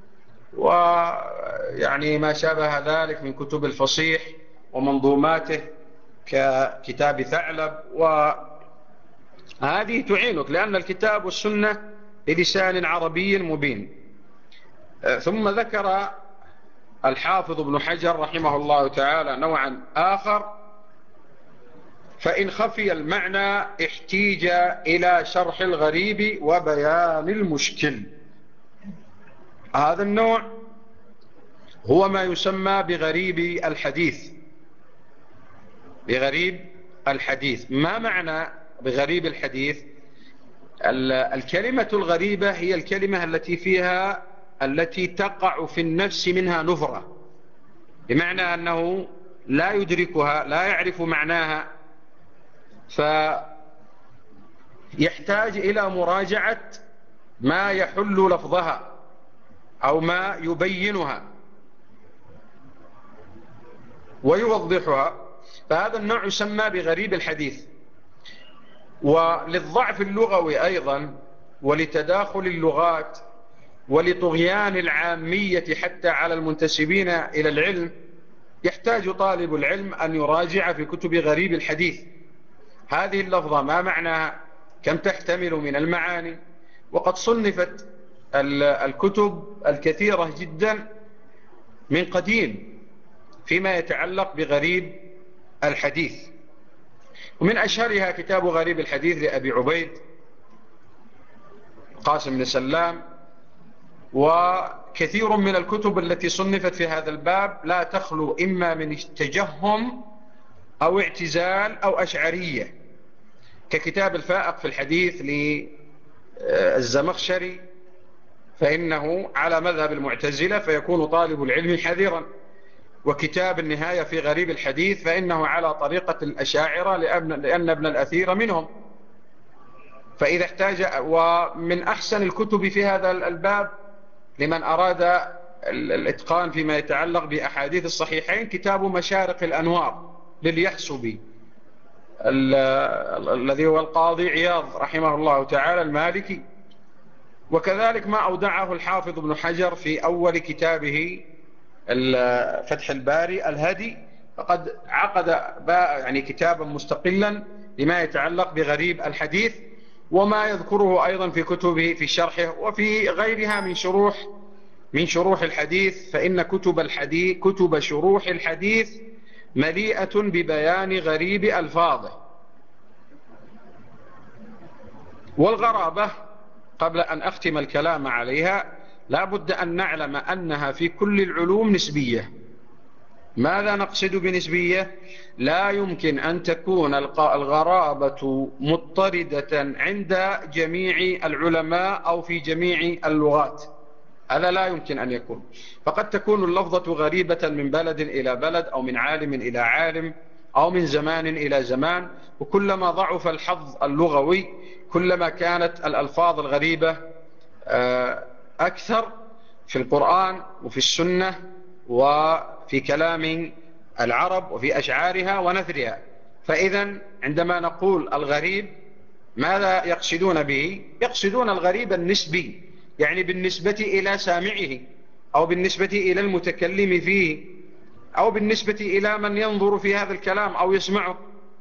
ويعني ما شابه ذلك من كتب الفصيح ومنظوماته ككتاب ثعلب هذه تعينك، لأن الكتاب والسنة بلسان عربي مبين. ثم ذكر الحافظ ابن حجر رحمه الله تعالى نوعا آخر: فإن خفي المعنى احتيج إلى شرح الغريب وبيان المشكل. هذا النوع هو ما يسمى بغريب الحديث. بغريب الحديث ما معنى بغريب الحديث؟ الكلمة الغريبة هي الكلمة التي فيها التي تقع في النفس منها نفرة، بمعنى أنه لا يدركها، لا يعرف معناها، فيحتاج إلى مراجعة ما يحل لفظها أو ما يبينها ويوضحها. فهذا النوع يسمى بغريب الحديث. وللضعف اللغوي أيضا، ولتداخل اللغات، ولطغيان العامية حتى على المنتسبين إلى العلم، يحتاج طالب العلم أن يراجع في كتب غريب الحديث هذه اللفظة ما معناها، كم تحتمل من المعاني. وقد صنفت الكتب الكثيرة جدا من قديم فيما يتعلق بغريب الحديث، ومن أشهرها كتاب غريب الحديث لأبي عبيد قاسم بن سلام. وكثير من الكتب التي صنفت في هذا الباب لا تخلو إما من تجهم أو اعتزال أو أشعرية، ككتاب الفائق في الحديث للزمخشري، فإنه على مذهب المعتزلة فيكون طالب العلم حذرا، وكتاب النهاية في غريب الحديث فإنه على طريقة الأشاعرة لأن ابن الأثير منهم. فإذا احتاج، ومن أحسن الكتب في هذا الباب لمن أراد الإتقان فيما يتعلق بأحاديث الصحيحين كتاب مشارق الأنوار لليحسبي الذي هو القاضي عياض رحمه الله تعالى المالكي. وكذلك ما أودعه الحافظ ابن حجر في أول كتابه فتح الباري الهدي، فقد عقد يعني كتابا مستقلا لما يتعلق بغريب الحديث، وما يذكره أيضا في كتبه في شرحه وفي غيرها من شروح من شروح الحديث. فإن كتب الحديث كتب شروح الحديث مليئة ببيان غريب ألفاظه. والغرابة قبل أن أختم الكلام عليها لا بد أن نعلم أنها في كل العلوم نسبية. ماذا نقصد بنسبية؟ لا يمكن أن تكون الغرابة مضطردة عند جميع العلماء أو في جميع اللغات، هذا لا يمكن أن يكون. فقد تكون اللفظة غريبة من بلد إلى بلد، أو من عالم إلى عالم، أو من زمان إلى زمان. وكلما ضعف الحظ اللغوي كلما كانت الألفاظ الغريبة أكثر في القرآن وفي السنة وفي كلام العرب وفي أشعارها ونثرها. فإذا عندما نقول الغريب ماذا يقصدون به؟ يقصدون الغريب النسبي، يعني بالنسبة إلى سامعه، أو بالنسبة إلى المتكلم فيه، أو بالنسبة إلى من ينظر في هذا الكلام أو يسمعه.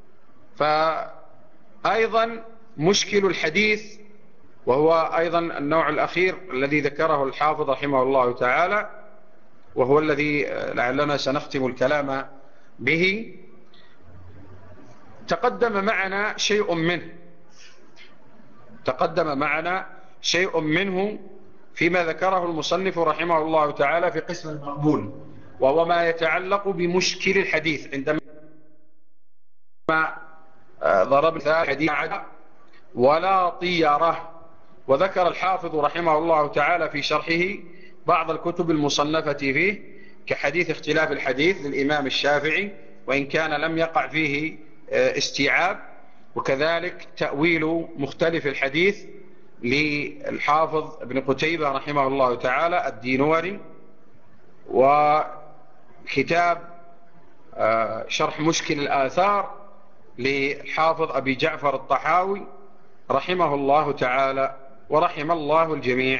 فأيضا مشكل الحديث، وهو أيضا النوع الأخير الذي ذكره الحافظ رحمه الله تعالى، وهو الذي لعلنا سنختم الكلام به. تقدم معنا شيء منه تقدم معنا شيء منه فيما ذكره المصنف رحمه الله تعالى في قسم المقبول، وهو ما يتعلق بمشكل الحديث. عندما ضرب مثال حديث ولا طيرة، وذكر الحافظ رحمه الله تعالى في شرحه بعض الكتب المصنفة فيه كحديث اختلاف الحديث للإمام الشافعي، وإن كان لم يقع فيه استيعاب، وكذلك تأويل مختلف الحديث للحافظ ابن قتيبة رحمه الله تعالى الدينوري، وكتاب شرح مشكل الآثار للحافظ أبي جعفر الطحاوي رحمه الله تعالى ورحم الله الجميع.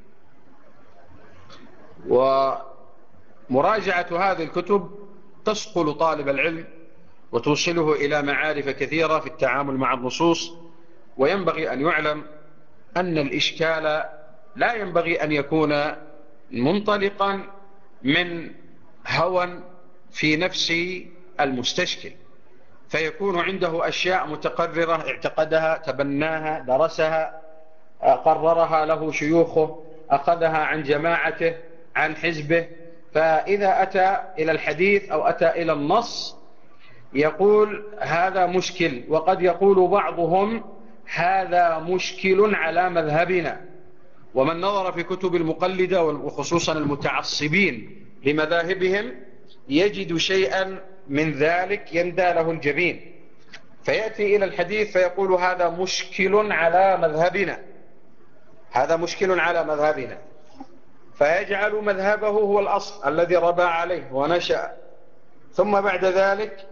ومراجعة هذه الكتب تسقل طالب العلم وتوصله إلى معارف كثيرة في التعامل مع النصوص وينبغي أن يعلم أن الإشكال لا ينبغي أن يكون منطلقا من هوى في نفس المستشكل، فيكون عنده أشياء متقررة اعتقدها، تبناها، درسها، قررها له شيوخه، أخذها عن جماعته، عن حزبه، فإذا أتى إلى الحديث أو أتى إلى النص يقول هذا مشكل، وقد يقول بعضهم هذا مشكل على مذهبنا. ومن نظر في كتب المقلدة وخصوصا المتعصبين لمذاهبهم يجد شيئا من ذلك يندى له الجبين، فيأتي إلى الحديث فيقول هذا مشكل على مذهبنا، هذا مشكل على مذهبنا، فيجعل مذهبه هو الأصل الذي ربى عليه ونشأ، ثم بعد ذلك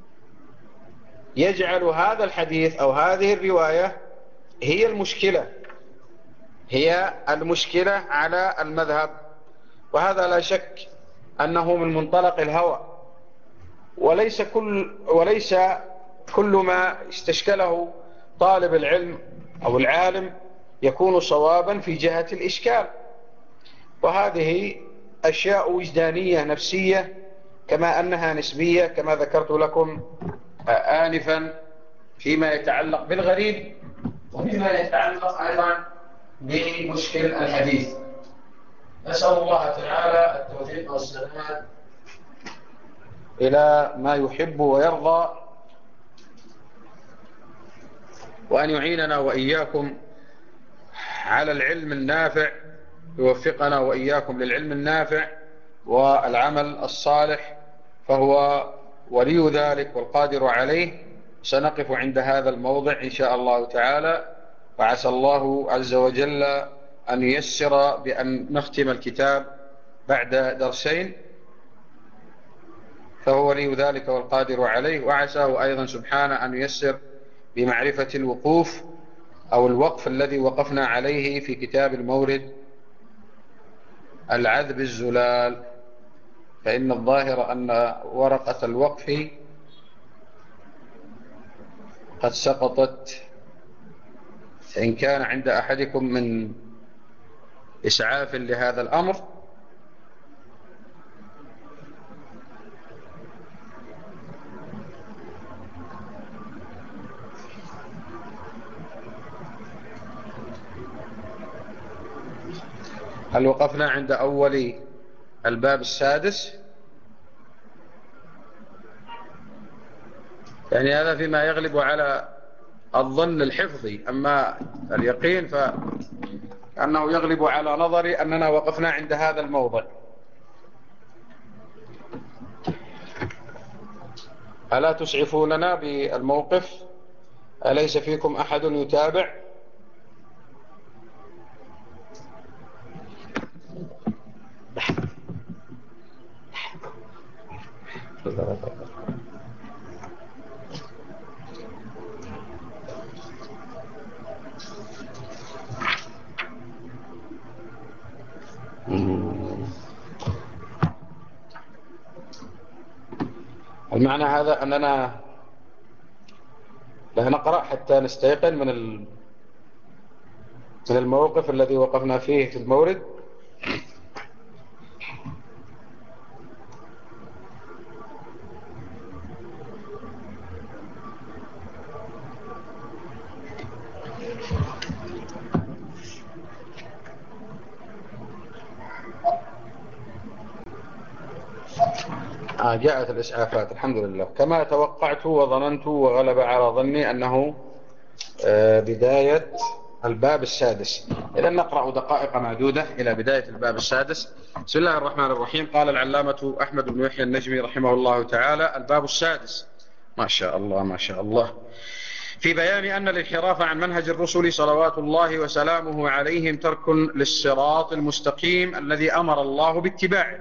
يجعل هذا الحديث أو هذه الرواية هي المشكلة، هي المشكلة على المذهب. وهذا لا شك أنه من منطلق الهوى، وليس كل, وليس كل ما استشكله طالب العلم أو العالم يكون صوابا في جهة الإشكال، وهذه أشياء وجدانية نفسية كما أنها نسبية، كما ذكرت لكم آنفا فيما يتعلق بالغريب وفيما يتعلق أيضا بمشكل الحديث. نسأل الله تعالى التوفيق والسداد إلى ما يحب ويرضى، وأن يعيننا وإياكم على العلم النافع، يوفقنا وإياكم للعلم النافع والعمل الصالح، فهو ولي ذلك والقادر عليه. سنقف عند هذا الموضع إن شاء الله تعالى، وعسى الله عز وجل أن ييسر بأن نختم الكتاب بعد درسين، فهو ولي ذلك والقادر عليه، وعساه أيضا سبحانه أن ييسر بمعرفة الوقوف أو الوقف الذي وقفنا عليه في كتاب المورد العذب الزلال، فإن الظاهر أن ورقة الوقف قد سقطت، فإن كان عند أحدكم من إسعاف لهذا الأمر هل وقفنا عند أول الباب السادس؟ يعني هذا فيما يغلب على الظن الحفظي، أما اليقين فأنه يغلب على نظري أننا وقفنا عند هذا الموضع. ألا تسعفوننا بالموقف؟ أليس فيكم أحد يتابع؟ المعنى هذا أننا لا نقرأ حتى نستيقن من من الموقف الذي وقفنا فيه في المورد. آه جاءت الإسعافات الحمد لله كما توقعت وظننت، وغلب على ظني أنه آه بداية الباب السادس. إذن نقرأ دقائق معدودة إلى بداية الباب السادس. بسم الله الرحمن الرحيم. قال العلامة أحمد بن يحيى النجمي رحمه الله تعالى: الباب السادس. ما شاء الله ما شاء الله. في بيان أن الانحراف عن منهج الرسل صلوات الله وسلامه عليهم ترك للصراط المستقيم الذي أمر الله باتباعه.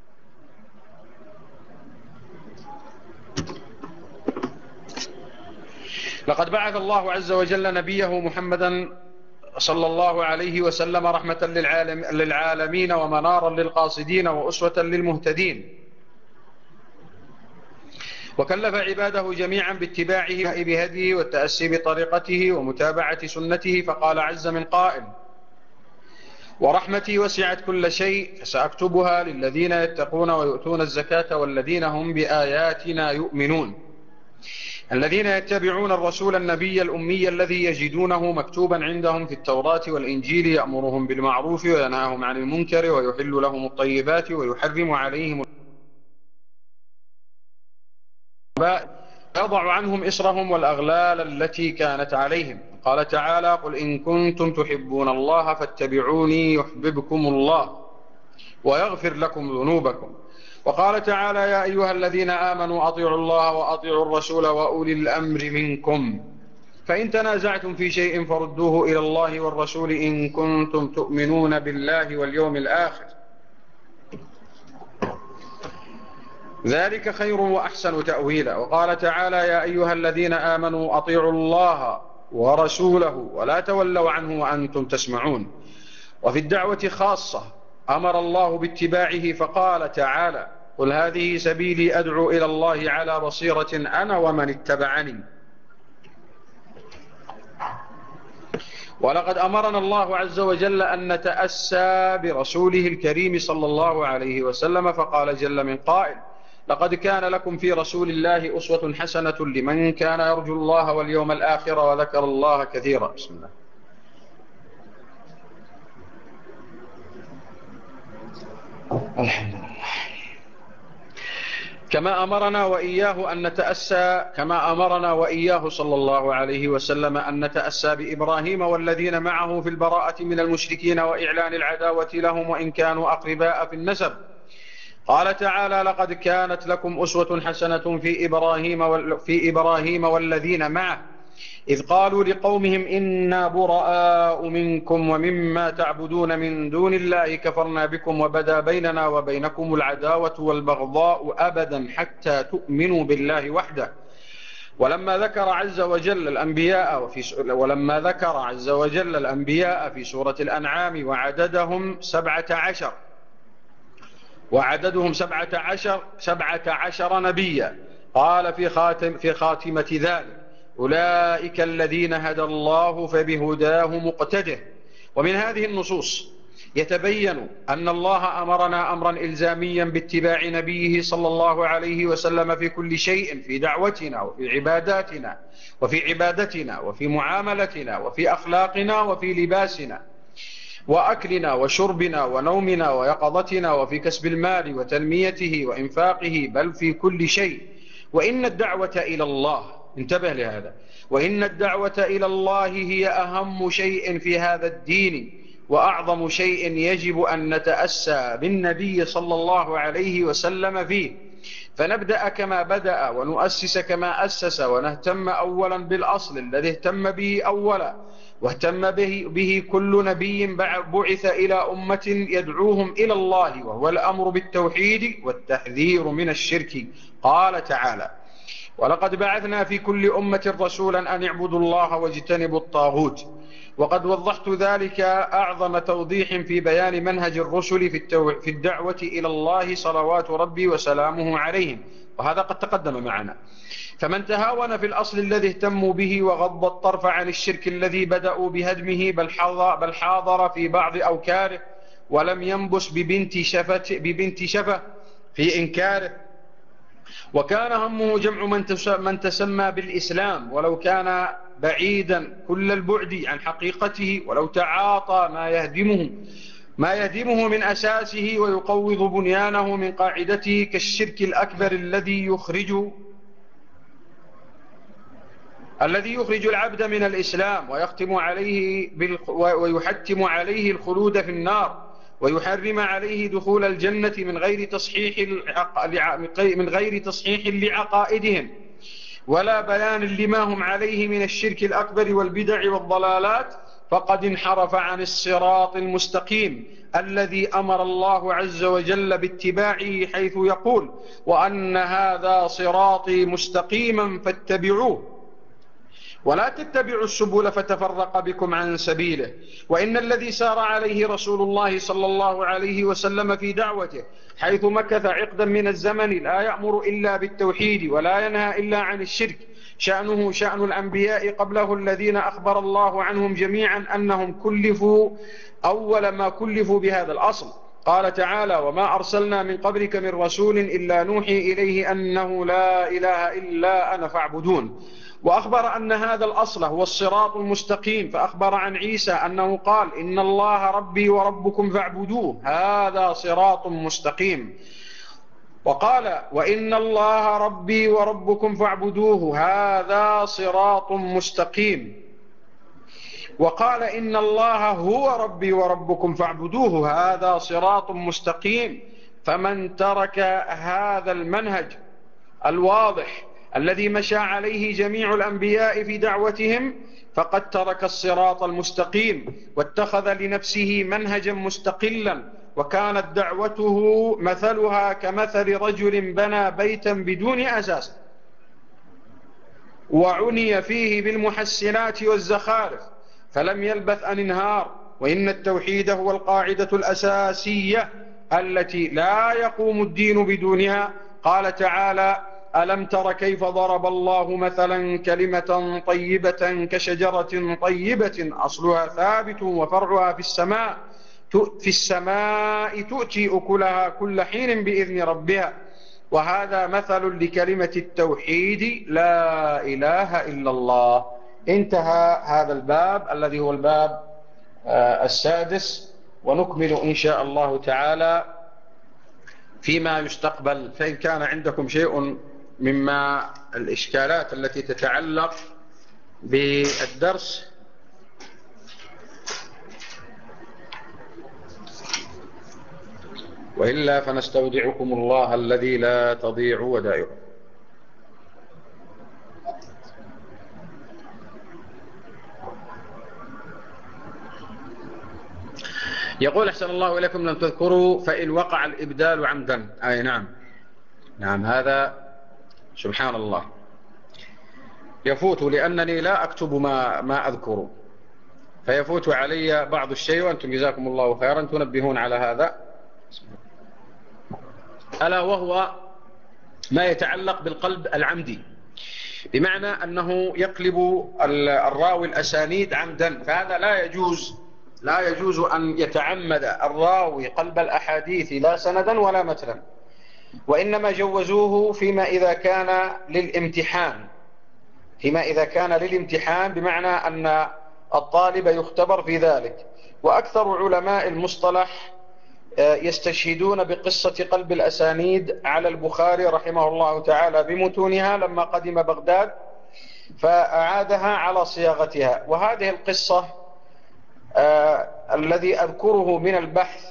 لقد بعث الله عز وجل نبيه محمدا صلى الله عليه وسلم رحمة للعالم للعالمين ومنارا للقاصدين وأسوة للمهتدين، وكلف عباده جميعا باتباعه بهديه والتأسي بطريقته ومتابعة سنته، فقال عز من قائل: ورحمتي وسعت كل شيء فسأكتبها للذين يتقون ويؤتون الزكاة والذين هم بآياتنا يؤمنون. الذين يتبعون الرسول النبي الأمي الذي يجدونه مكتوبا عندهم في التوراة والإنجيل، يأمرهم بالمعروف وينهاهم عن المنكر ويحل لهم الطيبات ويحرم عليهم يضع عنهم إصرهم والأغلال التي كانت عليهم. قال تعالى: قل إن كنتم تحبون الله فاتبعوني يحببكم الله ويغفر لكم ذنوبكم. وقال تعالى: يا أيها الذين آمنوا أطيعوا الله وأطيعوا الرسول وأولي الأمر منكم، فإن تنازعتم في شيء فردوه إلى الله والرسول إن كنتم تؤمنون بالله واليوم الآخر، ذلك خير وأحسن تأويلا. وقال تعالى: يا أيها الذين آمنوا أطيعوا الله ورسوله ولا تولوا عنه وأنتم تسمعون. وفي الدعوة خاصة أمر الله باتباعه، فقال تعالى: قل هذه سبيلي أدعو إلى الله على بصيرة أنا ومن اتبعني. ولقد أمرنا الله عز وجل أن نتأسى برسوله الكريم صلى الله عليه وسلم، فقال جل من قائل: لقد كان لكم في رسول الله أسوة حسنة لمن كان يرجو الله واليوم الآخر وذكر الله كثيرا. بسم الله. الحمد لله. كما أمرنا وإياه أن نتأسى كما أمرنا وإياه صلى الله عليه وسلم أن نتأسى بإبراهيم والذين معه في البراءة من المشركين وإعلان العداوة لهم وإن كانوا أقرباء في النسب. قال تعالى: لقد كانت لكم أسوة حسنة في إبراهيم, في إبراهيم والذين معه إذ قالوا لقومهم إنا براء منكم ومما تعبدون من دون الله كفرنا بكم وبدا بيننا وبينكم العداوة والبغضاء أبدا حتى تؤمنوا بالله وحده. ولما ذكر عز وجل الأنبياء وفي ولما ذكر عز وجل الأنبياء في سورة الأنعام وعددهم سبعة عشر وعددهم سبعة عشر سبعة عشر نبيا، قال في خاتم في خاتمة ذلك: أولئك الذين هدى الله فبهداه مقتده. ومن هذه النصوص يتبين أن الله أمرنا أمرا إلزاميا باتباع نبيه صلى الله عليه وسلم في كل شيء، في دعوتنا وفي عباداتنا وفي عبادتنا وفي معاملتنا وفي أخلاقنا وفي لباسنا وأكلنا وشربنا ونومنا ويقظتنا وفي كسب المال وتنميته وإنفاقه، بل في كل شيء. وإن الدعوة إلى الله، انتبه لهذا، وإن الدعوة إلى الله هي أهم شيء في هذا الدين وأعظم شيء يجب أن نتأسى بالنبي صلى الله عليه وسلم فيه. فنبدأ كما بدأ ونؤسس كما أسس، ونهتم أولا بالأصل الذي اهتم به أولا واهتم به, به كل نبي بعث إلى أمة يدعوهم إلى الله، وهو الأمر بالتوحيد والتحذير من الشرك. قال تعالى: ولقد بعثنا في كل أمة رسولا أن اعبدوا الله واجتنبوا الطاغوت. وقد وضحت ذلك أعظم توضيح في بيان منهج الرسل في, في الدعوة إلى الله صلوات ربي وسلامه عليهم، وهذا قد تقدم معنا. فمن تهاون في الأصل الذي اهتموا به وغض الطرف عن الشرك الذي بدأوا بهدمه بل حاضر, بل حاضر في بعض أوكاره ولم ينبس ببنت شفة, ببنت شفة في إنكاره، وكان همه جمع من تسمى بالإسلام ولو كان بعيدا كل البعد عن حقيقته، ولو تعاطى ما يهدمه ما يهدمه من أساسه ويقوض بنيانه من قاعدته، كالشرك الأكبر الذي يخرج الذي يخرج العبد من الإسلام ويختم عليه ويحتم عليه الخلود في النار ويحرم عليه دخول الجنة من غير تصحيح من غير تصحيح لعقائدهم ولا بيان لما هم عليه من الشرك الأكبر والبدع والضلالات، فقد انحرف عن الصراط المستقيم الذي أمر الله عز وجل باتباعه، حيث يقول: وأن هذا صراطي مستقيما فاتبعوه. ولا تتبعوا السبل فتفرق بكم عن سبيله، وإن الذي سار عليه رسول الله صلى الله عليه وسلم في دعوته حيث مكث عقدا من الزمن لا يأمر إلا بالتوحيد ولا ينهى إلا عن الشرك، شأنه شأن الأنبياء قبله الذين أخبر الله عنهم جميعا أنهم كلفوا أول ما كلفوا بهذا الأصل. قال تعالى: وما أرسلنا من قبلك من رسول إلا نوحي إليه أنه لا إله إلا أنا فاعبدون. وأخبر أن هذا الأصل هو الصراط المستقيم، فأخبر عن عيسى أنه قال: إن الله ربي وربكم فاعبدوه هذا صراط مستقيم. وقال: وإن الله ربي وربكم فاعبدوه هذا صراط مستقيم. وقال: إن الله هو ربي وربكم فاعبدوه هذا صراط مستقيم. فمن ترك هذا المنهج الواضح الذي مشى عليه جميع الأنبياء في دعوتهم فقد ترك الصراط المستقيم واتخذ لنفسه منهجا مستقلا، وكانت دعوته مثلها كمثل رجل بنى بيتا بدون أساس وعني فيه بالمحسنات والزخارف فلم يلبث أن انهار. وإن التوحيد هو القاعدة الأساسية التي لا يقوم الدين بدونها. قال تعالى: ألم تر كيف ضرب الله مثلا كلمة طيبة كشجرة طيبة أصلها ثابت وفرعها في السماء في السماء تؤتي أكلها كل حين بإذن ربها. وهذا مثل لكلمة التوحيد لا إله إلا الله. انتهى هذا الباب الذي هو الباب السادس، ونكمل إن شاء الله تعالى فيما يستقبل. فإن كان عندكم شيء مما الإشكالات التي تتعلق بالدرس وإلا فنستودعكم الله الذي لا تضيع ودائعه. يقول: أحسن الله إليكم، لم تذكروا فإن وقع الإبدال عمدا. أي نعم نعم، هذا سبحان الله يفوت، لأنني لا أكتب ما, ما أذكر، فيفوت علي بعض الشيء، وأنتم جزاكم الله خيرا تنبهون على هذا، ألا وهو ما يتعلق بالقلب العمدي، بمعنى أنه يقلب الراوي الأسانيد عمدا، فهذا لا يجوز لا يجوز أن يتعمد الراوي قلب الأحاديث لا سندا ولا متنا، وإنما جوزوه فيما إذا كان للامتحان فيما إذا كان للامتحان بمعنى أن الطالب يختبر في ذلك. وأكثر علماء المصطلح يستشهدون بقصة قلب الأسانيد على البخاري رحمه الله تعالى بمتونها لما قدم بغداد فأعادها على صياغتها. وهذه القصة آه الذي أذكره من البحث،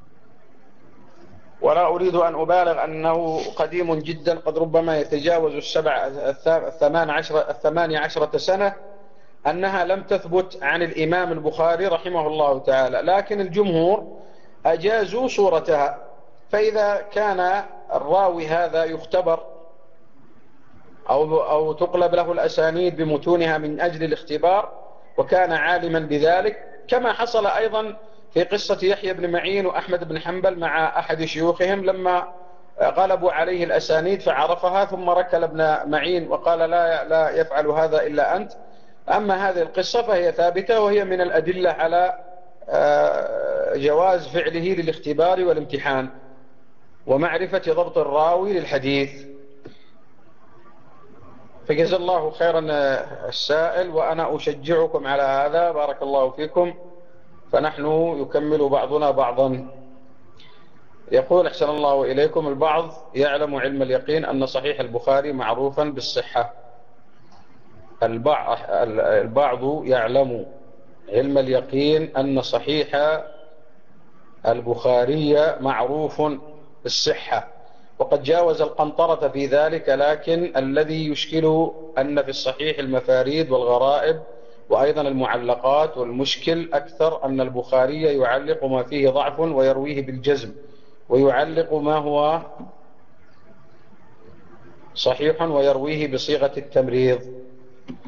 ولا أريد أن أبالغ أنه قديم جدا، قد ربما يتجاوز السبع الثمان عشر الثمانية عشرة سنة، أنها لم تثبت عن الإمام البخاري رحمه الله تعالى، لكن الجمهور أجازوا صورتها. فإذا كان الراوي هذا يختبر أو, أو تقلب له الأسانيد بمتونها من أجل الاختبار وكان عالما بذلك، كما حصل أيضا في قصة يحيى بن معين وأحمد بن حنبل مع أحد شيوخهم لما غلبوا عليه الأسانيد فعرفها، ثم ركل ابن معين وقال لا, لا يفعل هذا إلا أنت. أما هذه القصة فهي ثابتة، وهي من الأدلة على جواز فعله للاختبار والامتحان ومعرفة ضبط الراوي للحديث. فجزا الله خيرا السائل، وأنا أشجعكم على هذا، بارك الله فيكم، فنحن يكمل بعضنا بعضا. يقول: أحسن الله إليكم، البعض يعلم علم اليقين أن صحيح البخاري معروفا بالصحة. البعض يعلم علم اليقين أن صحيح البخاري معروف بالصحة، وقد جاوز القنطرة في ذلك، لكن الذي يشكل أن في الصحيح المفاريد والغرائب وأيضا المعلقات، والمشكل أكثر أن البخاري يعلق ما فيه ضعف ويرويه بالجزم، ويعلق ما هو صحيح ويرويه بصيغة التمريض.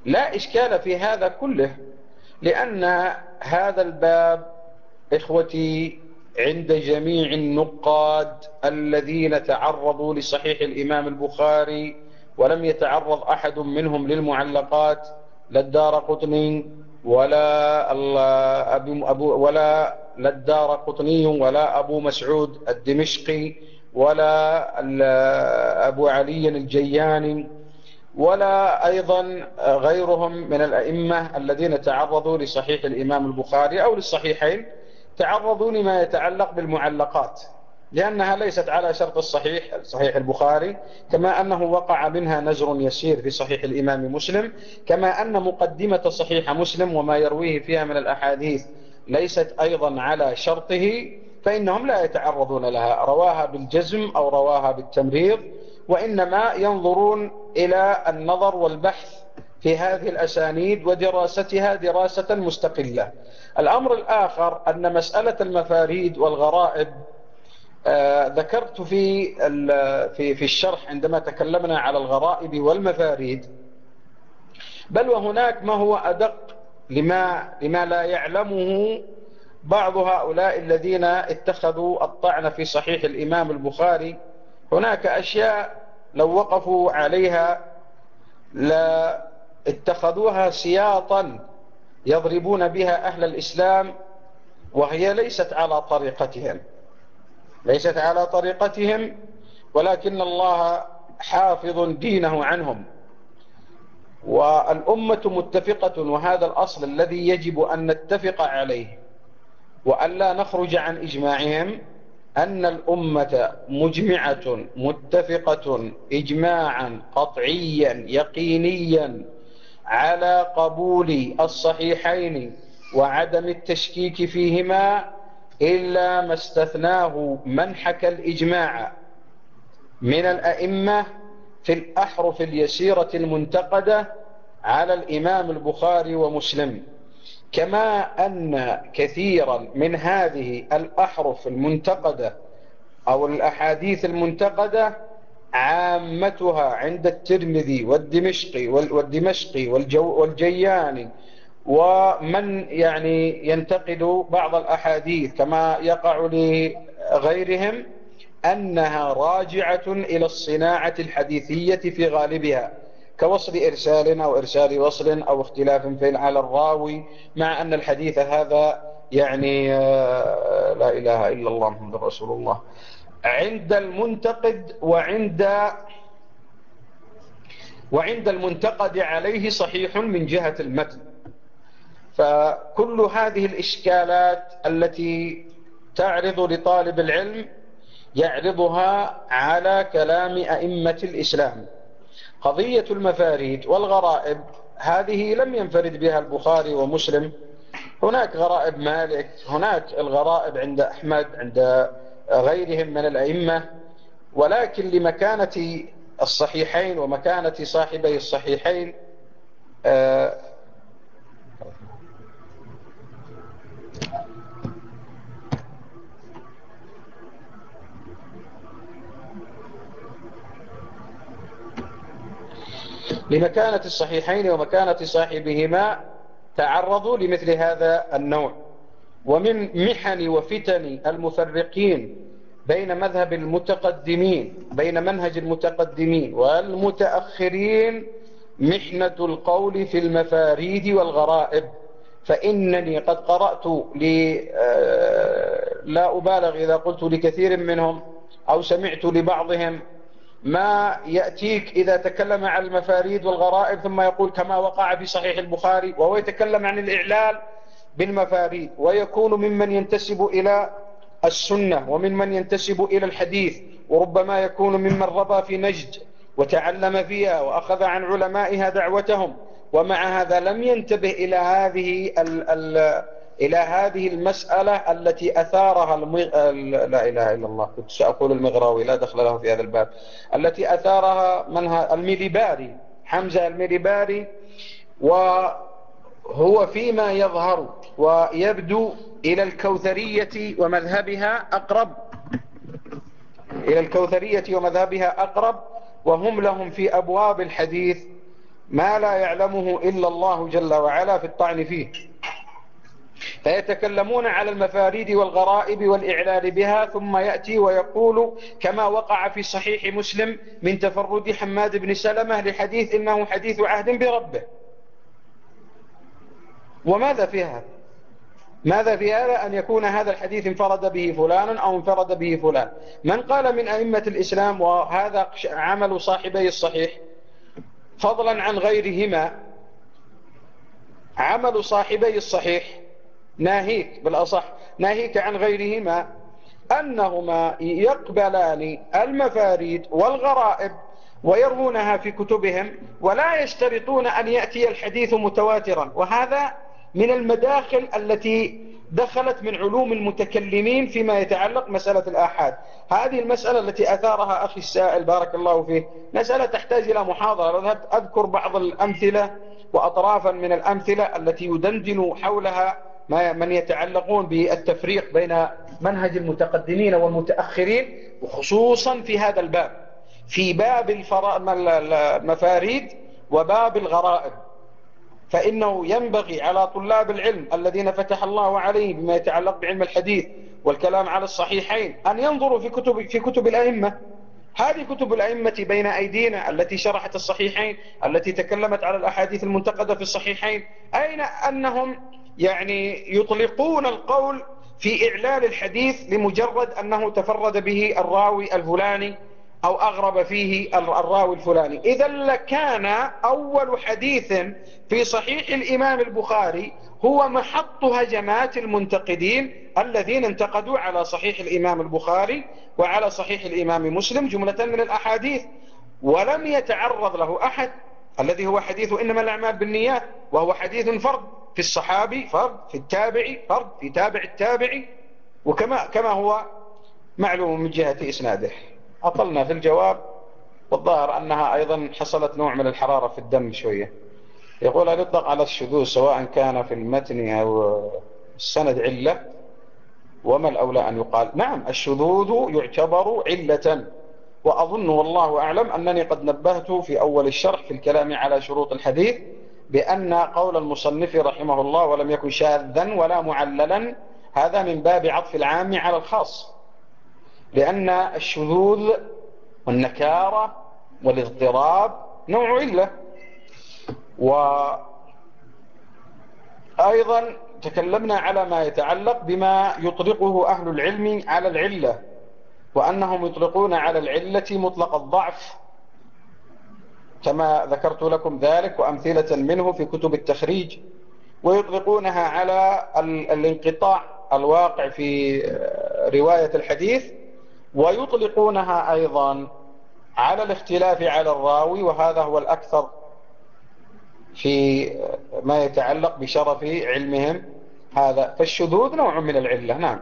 لا إشكال في هذا كله، لأن هذا الباب إخوتي عند جميع النقاد الذين تعرضوا لصحيح الإمام البخاري، ولم يتعرض أحد منهم للمعلقات، لا الدارقطني ولا أبو ولا لا الدارقطني ولا أبو مسعود الدمشقي ولا أبو علي الجياني ولا أيضا غيرهم من الأئمة الذين تعرضوا لصحيح الإمام البخاري أو للصحيحين، تعرضوا لما يتعلق بالمعلقات، لأنها ليست على شرط الصحيح صحيح البخاري، كما أنه وقع منها نزر يسير في صحيح الإمام مسلم، كما أن مقدمة صحيح مسلم وما يرويه فيها من الأحاديث ليست أيضا على شرطه، فإنهم لا يتعرضون لها، رواها بالجزم أو رواها بالتمريض، وإنما ينظرون إلى النظر والبحث في هذه الأسانيد ودراستها دراسة مستقلة. الأمر الآخر أن مسألة المفاريد والغرائب آه ذكرت في في في الشرح عندما تكلمنا على الغرائب والمفاريد، بل وهناك ما هو أدق لما لما لا يعلمه بعض هؤلاء الذين اتخذوا الطعن في صحيح الإمام البخاري. هناك أشياء لو وقفوا عليها لا اتخذوها سياطا يضربون بها أهل الإسلام، وهي ليست على طريقتهم ليست على طريقتهم ولكن الله حافظ دينه عنهم، والأمة متفقة، وهذا الأصل الذي يجب أن نتفق عليه وأن لا نخرج عن إجماعهم، أن الأمة مجمعة متفقة إجماعا قطعيا يقينيا على قبول الصحيحين وعدم التشكيك فيهما، إلا ما استثناه من حكى الإجماع من الأئمة في الأحرف اليسيرة المنتقدة على الإمام البخاري ومسلم، كما أن كثيرا من هذه الأحرف المنتقدة أو الأحاديث المنتقدة عامتها عند الترمذي والدمشقي والدمشقي والجياني ومن يعني ينتقد بعض الأحاديث كما يقع لغيرهم، أنها راجعة إلى الصناعة الحديثية في غالبها، كوصل إرسال أو إرسال وصل أو اختلاف في على الراوي، مع أن الحديث هذا يعني لا إله إلا الله محمد رسول الله عند المنتقد وعند وعند المنتقد عليه صحيح من جهة المتن. فكل هذه الإشكالات التي تعرض لطالب العلم يعرضها على كلام أئمة الإسلام. قضية المفاريد والغرائب هذه لم ينفرد بها البخاري ومسلم، هناك غرائب مالك، هناك الغرائب عند أحمد، عند غيرهم من الأئمة، ولكن لمكانة الصحيحين ومكانة صاحبي الصحيحين آه لمكانة الصحيحين ومكانة صاحبهما تعرضوا لمثل هذا النوع. ومن محن وفتن المفرقين بين مذهب المتقدمين بين منهج المتقدمين والمتأخرين محنة القول في المفاريد والغرائب. فإنني قد قرأت لا أبالغ إذا قلت لكثير منهم أو سمعت لبعضهم ما يأتيك إذا تكلم عن المفاريد والغرائب ثم يقول كما وقع في صحيح البخاري، وهو يتكلم عن الإعلال بالمفاريد، ويكون ممن ينتسب إلى السنة وممن ينتسب إلى الحديث، وربما يكون ممن ربى في نجد وتعلم فيها وأخذ عن علمائها دعوتهم، ومع هذا لم ينتبه إلى هذه ال ال إلى هذه المسألة التي أثارها المغ... لا إله إلا الله، كنت سأقول المغراوي لا دخل له في هذا الباب، التي أثارها منها الميليباري، حمزة الميليباري، وهو فيما يظهر ويبدو إلى الكوثرية ومذهبها أقرب إلى الكوثرية ومذهبها أقرب، وهم لهم في أبواب الحديث ما لا يعلمه إلا الله جل وعلا في الطعن فيه، فيتكلمون على المفاريد والغرائب والإعلال بها، ثم يأتي ويقول كما وقع في صحيح مسلم من تفرد حماد بن سلمة لحديث إنه حديث عهد بربه. وماذا في هذا؟ ماذا في هذا أن يكون هذا الحديث انفرد به فلان أو انفرد به فلان؟ من قال من أئمة الإسلام وهذا عمل صاحبي الصحيح فضلا عن غيرهما، عمل صاحبي الصحيح ناهيك بالأصح ناهيك عن غيرهما أنهما يقبلان المفاريد والغرائب ويروونها في كتبهم، ولا يشترطون أن يأتي الحديث متواترا. وهذا من المداخل التي دخلت من علوم المتكلمين فيما يتعلق مسألة الآحاد. هذه المسألة التي أثارها أخي السائل بارك الله فيه مسألة تحتاج إلى محاضرة. أذكر بعض الأمثلة وأطرافا من الأمثلة التي يدندن حولها من يتعلقون بالتفريق بين منهج المتقدمين والمتأخرين، وخصوصا في هذا الباب، في باب المفاريد وباب الغرائب. فإنه ينبغي على طلاب العلم الذين فتح الله عليهم بما يتعلق بعلم الحديث والكلام على الصحيحين أن ينظروا في كتب, في كتب الأئمة. هذه كتب الأئمة بين أيدينا التي شرحت الصحيحين، التي تكلمت على الأحاديث المنتقدة في الصحيحين، أين أنهم يعني يطلقون القول في إعلال الحديث لمجرد أنه تفرد به الراوي الفلاني أو أغرب فيه الراوي الفلاني. إذا لكان أول حديث في صحيح الإمام البخاري هو محط هجمات المنتقدين الذين انتقدوا على صحيح الإمام البخاري وعلى صحيح الإمام مسلم جملة من الأحاديث، ولم يتعرض له أحد، الذي هو حديث إنما الأعمال بالنيات، وهو حديث فرد في الصحابي، فرد في التابعي، فرد في تابع التابعي، وكما كما هو معلوم من جهة إسناده. أطلنا في الجواب، والظاهر أنها أيضا حصلت نوع من الحرارة في الدم شوية. يقول هل يطلق على الشذوذ سواء كان في المتن أو السند علة؟ وما الأولى أن يقال؟ نعم، الشذوذ يعتبر علة، وأظن والله أعلم أنني قد نبهت في أول الشرح في الكلام على شروط الحديث بأن قول المصنف رحمه الله ولم يكن شاذا ولا معللا هذا من باب عطف العام على الخاص، لأن الشذوذ والنكارة والاضطراب نوع علة. وأيضا تكلمنا على ما يتعلق بما يطلقه أهل العلم على العلة، وأنهم يطلقون على العلة مطلق الضعف كما ذكرت لكم ذلك وأمثلة منه في كتب التخريج، ويطلقونها على الانقطاع الواقع في رواية الحديث، ويطلقونها أيضا على الاختلاف على الراوي، وهذا هو الأكثر في ما يتعلق بشرف علمهم هذا. فالشذوذ نوع من العلة. نعم.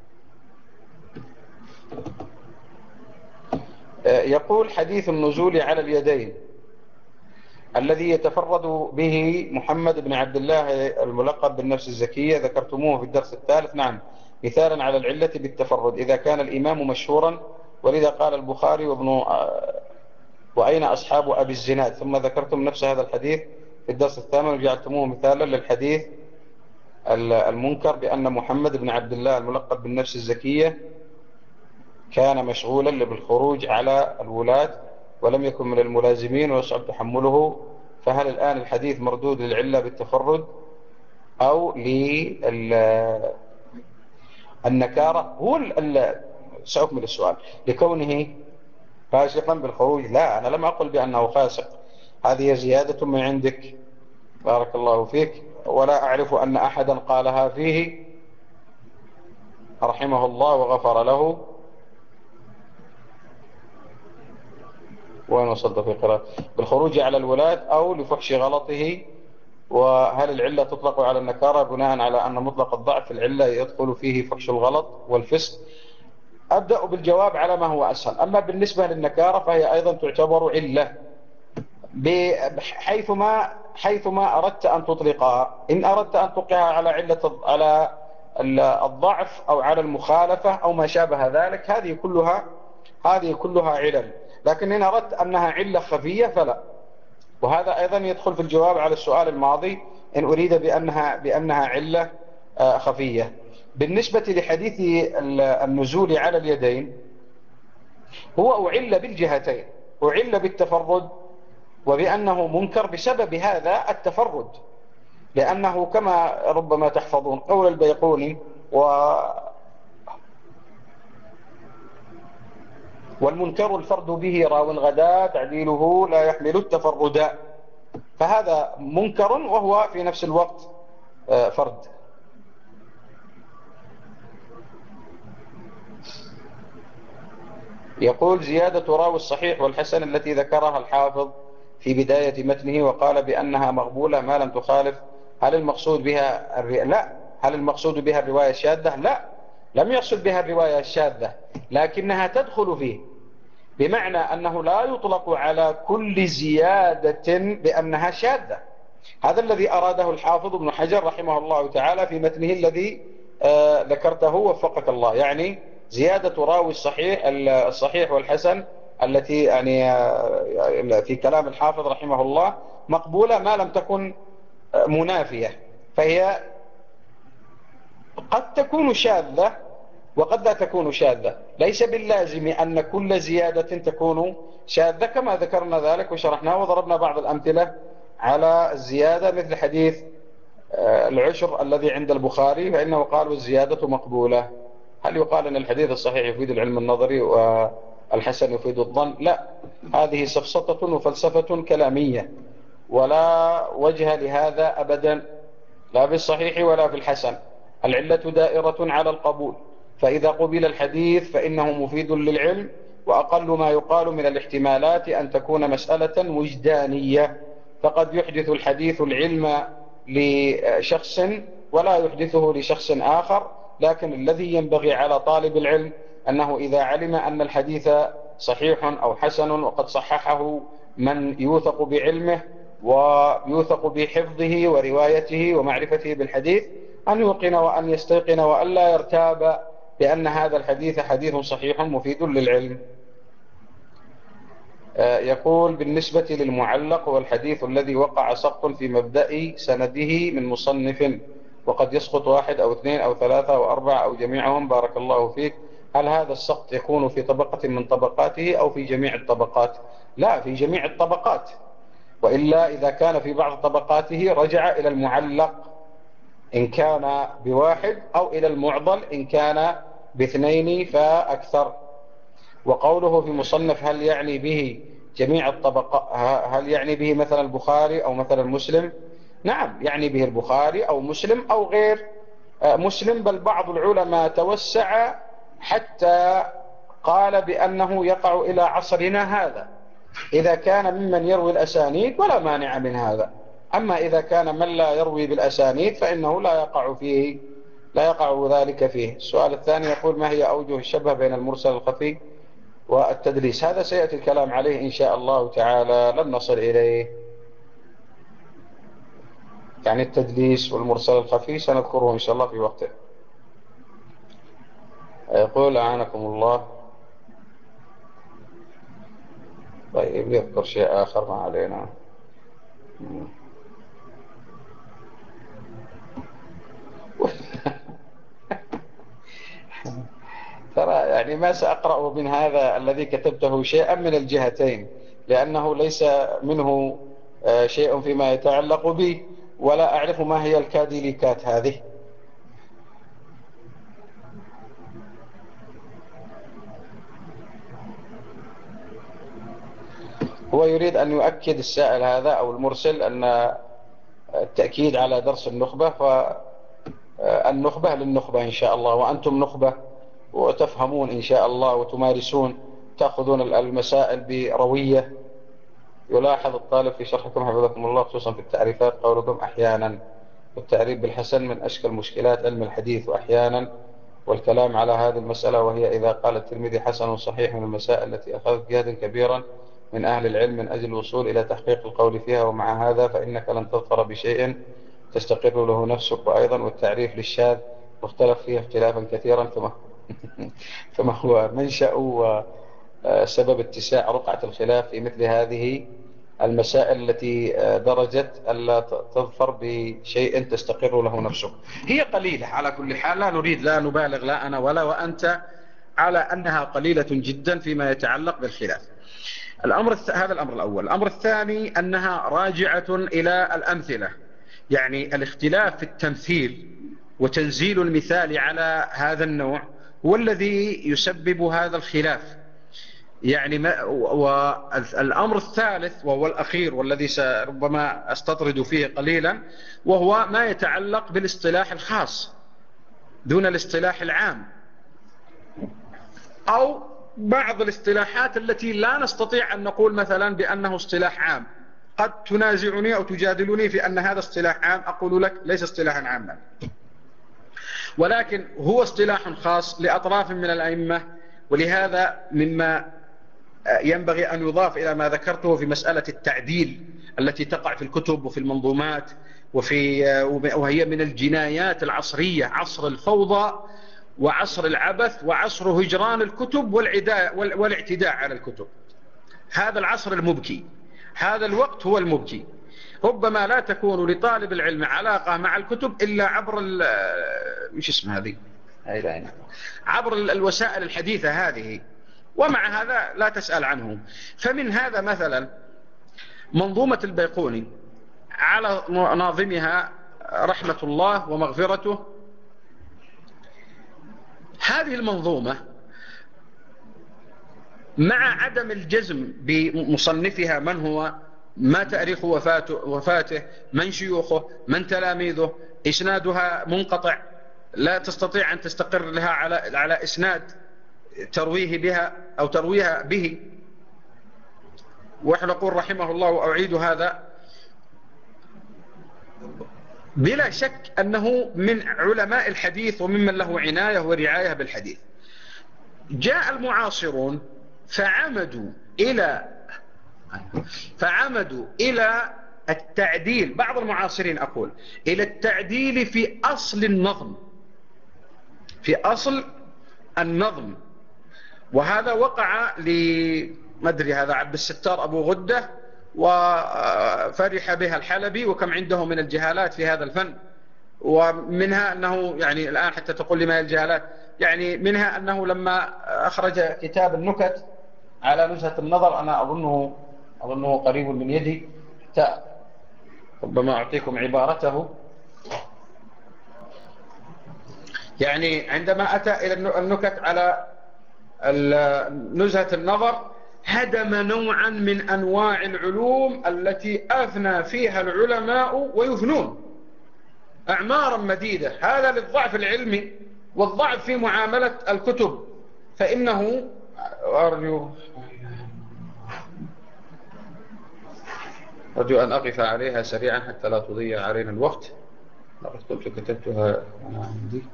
يقول حديث النزول على اليدين الذي يتفرد به محمد بن عبد الله الملقب بالنفس الزكية ذكرتموه في الدرس الثالث. نعم، مثالا على العلة بالتفرد إذا كان الإمام مشهورا، ولذا قال البخاري وابن وأين أصحاب أبي الزناد، ثم ذكرتم نفس هذا الحديث في الدرس الثامن وجعلتموه مثالا للحديث المنكر بأن محمد بن عبد الله الملقب بالنفس الزكية كان مشغولا بالخروج على الولاة ولم يكن من الملازمين ويصعب تحمله. فهل الآن الحديث مردود للعلة بالتفرد أو للنكارة؟ هو سأكمل السؤال. لكونه فاسقا بالخروج؟ لا، أنا لم أقل بأنه فاسق، هذه زيادة من عندك بارك الله فيك، ولا أعرف أن أحدا قالها فيه رحمه الله وغفر له. وين وصلت في قراءة بالخروج على الولاة أو لفحش غلطه؟ وهل العلة تطلق على النكارة بناء على أن مطلق الضعف العلة يدخل فيه فحش الغلط والفسق؟ أبدأ بالجواب على ما هو أسهل. أما بالنسبة للنكارة فهي أيضا تعتبر علة حيثما حيثما أردت أن تطلقها. إن أردت أن تطلقها على علة على الضعف أو على المخالفة أو ما شابه ذلك، هذه كلها هذه كلها علل. لكن إن أردت أنها علة خفية فلا. وهذا أيضا يدخل في الجواب على السؤال الماضي إن أريد بأنها, بأنها علة خفية. بالنسبة لحديث النزول على اليدين، هو أعل بالجهتين، أعل بالتفرد وبأنه منكر بسبب هذا التفرد، لأنه كما ربما تحفظون قول البيقوني و والمنكر الفرد به راو غدا تعديله لا يحمل التفرد، فهذا منكر وهو في نفس الوقت فرد. يقول زيادة راوي الصحيح والحسن التي ذكرها الحافظ في بداية متنه وقال بأنها مقبولة ما لم تخالف، هل المقصود بها الرواية؟ لا. هل المقصود بها الرواية الشاذة؟ لا، لم يقصد بها الرواية الشاذة، لكنها تدخل فيه، بمعنى أنه لا يطلق على كل زيادة بأنها شاذة. هذا الذي أراده الحافظ ابن حجر رحمه الله تعالى في متنه الذي آه ذكرته وفقك الله، يعني زيادة راوي الصحيح الصحيح والحسن التي يعني آه في كلام الحافظ رحمه الله مقبولة ما لم تكن آه منافية، فهي قد تكون شاذة وقد لا تكون شاذة، ليس باللازم أن كل زيادة تكون شاذة، كما ذكرنا ذلك وشرحناه وضربنا بعض الأمثلة على الزيادة مثل حديث العشر الذي عند البخاري فإنه قال والزيادة مقبولة. هل يقال أن الحديث الصحيح يفيد العلم النظري والحسن يفيد الظن؟ لا، هذه سفسطة وفلسفة كلامية ولا وجه لهذا أبدا، لا في الصحيح ولا في الحسن. العلة دائرة على القبول، فإذا قبل الحديث فإنه مفيد للعلم، وأقل ما يقال من الاحتمالات أن تكون مسألة وجدانية، فقد يحدث الحديث العلم لشخص ولا يحدثه لشخص آخر، لكن الذي ينبغي على طالب العلم أنه إذا علم أن الحديث صحيح أو حسن وقد صححه من يوثق بعلمه ويوثق بحفظه وروايته ومعرفته بالحديث، أن يوقن وأن يستيقن وأن لا يرتاب بأن هذا الحديث حديث صحيح مفيد للعلم. يقول بالنسبة للمعلق والحديث الذي وقع سقط في مبدأ سنده من مصنف وقد يسقط واحد أو اثنين أو ثلاثة أو أربعة أو جميعهم بارك الله فيك، هل هذا السقط يكون في طبقة من طبقاته أو في جميع الطبقات؟ لا، في جميع الطبقات، وإلا إذا كان في بعض طبقاته رجع إلى المعلق إن كان بواحد أو إلى المعضل إن كان باثنين فأكثر. وقوله في مصنف هل يعني به جميع الطبقات، هل يعني به مثلا البخاري أو مثلا مسلم؟ نعم، يعني به البخاري أو مسلم أو غير مسلم، بل بعض العلماء توسع حتى قال بأنه يقع إلى عصرنا هذا إذا كان ممن يروي الأسانيد ولا مانع من هذا، أما إذا كان من لا يروي بالأسانيد فإنه لا يقع فيه لا يقع ذلك فيه. السؤال الثاني يقول ما هي أوجه الشبه بين المرسل الخفي والتدليس؟ هذا سيأتي الكلام عليه إن شاء الله تعالى، لن نصل إليه، يعني التدليس والمرسل الخفي سنذكره إن شاء الله في وقته. يقول أعانكم الله. طيب يذكر شيء آخر ما علينا. ترى يعني ما سأقرأ من هذا الذي كتبته شيئا من الجهتين، لأنه ليس منه شيء فيما يتعلق بي ولا أعرف ما هي الكاديليكات هذه. هو يريد أن يؤكد السائل هذا أو المرسل أن التأكيد على درس النخبة، فالنخبة للنخبة إن شاء الله، وأنتم نخبة وتفهمون إن شاء الله وتمارسون، تأخذون المسائل بروية. يلاحظ الطالب في شرحكم حفظكم الله خصوصا في التعريفات قولكم أحيانا والتعريف بالحسن من أشكل مشكلات علم الحديث وأحيانا، والكلام على هذه المسألة وهي إذا قال الترمذي حسن صحيح من المسائل التي أخذت جهدا كبيرا من أهل العلم من أجل الوصول إلى تحقيق القول فيها، ومع هذا فإنك لن تظفر بشيء تستقر له نفسك. وأيضا والتعريف للشاذ مختلف فيه اختلافا كثيرا، فما, فما هو منشأ وسبب اتساع رقعة الخلاف في مثل هذه المسائل التي درجت ألا تظفر بشيء تستقر له نفسك. هي قليلة على كل حال، لا نريد لا نبالغ لا أنا ولا وأنت على أنها قليلة جدا فيما يتعلق بالخلاف. الأمر الث... هذا الأمر الأول. الأمر الثاني أنها راجعة إلى الأمثلة، يعني الاختلاف في التمثيل وتنزيل المثال على هذا النوع هو الذي يسبب هذا الخلاف. يعني ما والأمر الثالث وهو الأخير والذي ربما أستطرد فيه قليلا، وهو ما يتعلق بالاصطلاح الخاص دون الاصطلاح العام، أو بعض الاصطلاحات التي لا نستطيع أن نقول مثلا بأنه اصطلاح عام. قد تنازعني أو تجادلني في أن هذا اصطلاح عام، أقول لك ليس اصطلاحا عاما، ولكن هو اصطلاح خاص لأطراف من الأئمة. ولهذا مما ينبغي أن يضاف إلى ما ذكرته في مسألة التعديل التي تقع في الكتب وفي المنظومات وفي وهي من الجنايات العصرية، عصر الفوضى وعصر العبث وعصر هجران الكتب والعداء والاعتداء على الكتب. هذا العصر المبكي، هذا الوقت هو المبكي. ربما لا تكون لطالب العلم علاقة مع الكتب إلا عبر مش اسمها هذه عبر الوسائل الحديثة هذه، ومع هذا لا تسأل عنه. فمن هذا مثلا منظومة البيقوني على ناظمها رحمة الله ومغفرته. هذه المنظومة مع عدم الجزم بمصنفها من هو، ما تاريخ وفاته, وفاته من شيوخه، من تلاميذه، إسنادها منقطع، لا تستطيع أن تستقر لها على على إسناد ترويه بها أو ترويها به. ونحن نقول رحمه الله وأعيد هذا بلا شك أنه من علماء الحديث وممن له عناية ورعاية بالحديث. جاء المعاصرون فعمدوا إلى فعمدوا إلى التعديل، بعض المعاصرين أقول إلى التعديل في أصل النظم، في أصل النظم. وهذا وقع لمدري هذا عبد الستار أبو غدة، وفرح بها الحلبي، وكم عنده من الجهالات في هذا الفن. ومنها أنه يعني الآن حتى تقول لي ما هي الجهالات، يعني منها أنه لما أخرج كتاب النكت على نزهة النظر، أنا أظنه أظنه قريب من يدي، ربما أعطيكم عبارته. يعني عندما أتى إلى النكت على نزهة النظر هدم نوعا من أنواع العلوم التي أفنى فيها العلماء ويفنون أعمارا مديدة. هذا للضعف العلمي والضعف في معاملة الكتب. فإنه أرجو أرجو أن أقف عليها سريعا حتى لا تضيع علينا الوقت. لقد كنت كتبتها أنا عندي.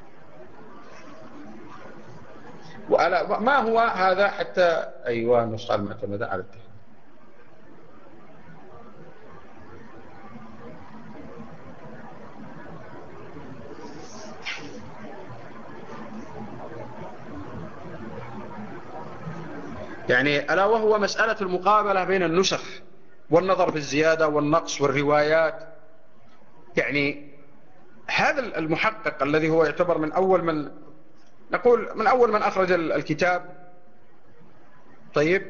وألا ما هو هذا حتى أيوة النسخة المعتمدة على التحديد. يعني ألا وهو مسألة المقابلة بين النسخ والنظر في الزيادة والنقص والروايات. يعني هذا المحقق الذي هو يعتبر من أول من نقول من أول من أخرج الكتاب، طيب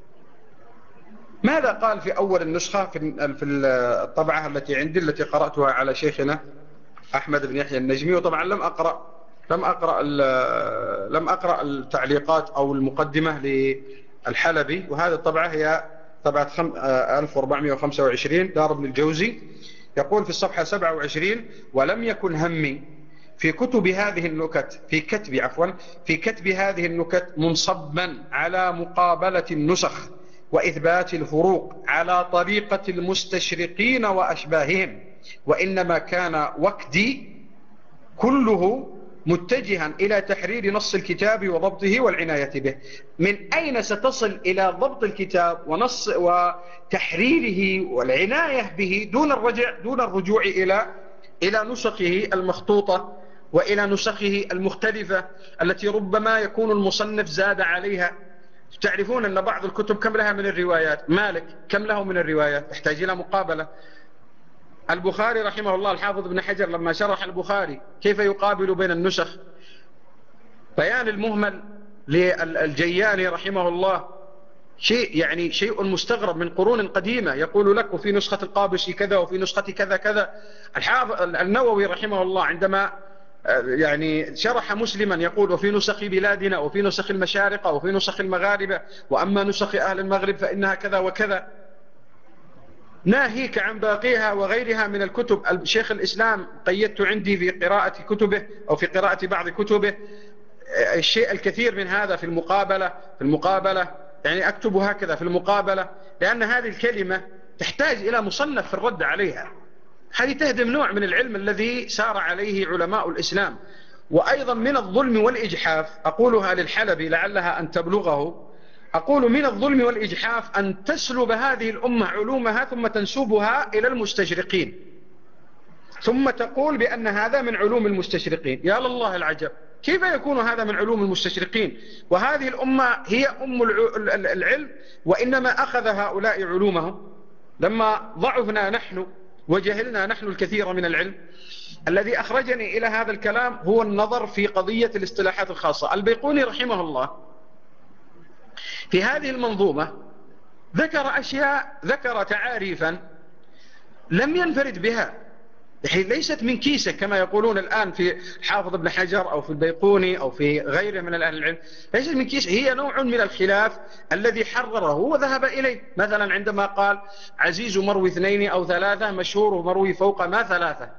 ماذا قال في أول النسخة في الطبعة التي عندي التي قرأتها على شيخنا أحمد بن يحيى النجمي؟ وطبعا لم أقرأ لم أقرأ لم أقرأ التعليقات أو المقدمة للحلبي. وهذه الطبعة هي طبعة ألف وأربعمائة وخمسة وعشرين دار ابن الجوزي. يقول في الصفحة سبعة وعشرين: ولم يكن همي في كتب هذه النكت في كتب عفوا في كتب هذه النكت منصبا على مقابلة النسخ وإثبات الفروق على طريقة المستشرقين وأشباههم، وإنما كان وقتي كله متجها إلى تحرير نص الكتاب وضبطه والعناية به. من أين ستصل إلى ضبط الكتاب ونص وتحريره والعناية به دون الرجع دون الرجوع إلى إلى نسخه المخطوطة وإلى نسخه المختلفة التي ربما يكون المصنف زاد عليها؟ تعرفون أن بعض الكتب كم لها من الروايات؟ مالك كم له من الروايات؟ تحتاج إلى مقابلة. البخاري رحمه الله الحافظ ابن حجر لما شرح البخاري كيف يقابل بين النسخ، بيان المهمل للجياني رحمه الله شيء يعني شيء مستغرب من قرون قديمة، يقول لك وفي نسخة القابسي كذا وفي نسخة كذا كذا. الحافظ النووي رحمه الله عندما يعني شرح مسلما يقول وفي نسخ بلادنا وفي نسخ المشارقة وفي نسخ المغاربة، وأما نسخ أهل المغرب فإنها كذا وكذا، ناهيك عن باقيها وغيرها من الكتب. الشيخ الإسلام قيدت عندي في قراءة كتبه أو في قراءة بعض كتبه الشيء الكثير من هذا في المقابلة في المقابلة يعني أكتب هكذا في المقابلة، لأن هذه الكلمة تحتاج إلى مصنف في الرد عليها. هذه تهدم نوع من العلم الذي سار عليه علماء الإسلام. وأيضا من الظلم والإجحاف، أقولها للحلبي لعلها أن تبلغه، أقول من الظلم والإجحاف أن تسلب هذه الأمة علومها ثم تنسبها إلى المستشرقين، ثم تقول بأن هذا من علوم المستشرقين. يا لله العجب، كيف يكون هذا من علوم المستشرقين وهذه الأمة هي أم العلم؟ وإنما أخذ هؤلاء علومهم لما ضعفنا نحن وجهلنا نحن الكثير من العلم. الذي أخرجني إلى هذا الكلام هو النظر في قضية الاصطلاحات الخاصة. البيقوني رحمه الله في هذه المنظومة ذكر أشياء، ذكر تعاريفا لم ينفرد بها، ليست من كيسة كما يقولون الآن في حافظ ابن حجر أو في البيقوني أو في غيره من الأهل العلم، ليست من كيسة، هي نوع من الخلاف الذي حرره وذهب إليه. مثلا عندما قال عزيز مروي اثنين أو ثلاثة، مشهور مروي فوق ما ثلاثة،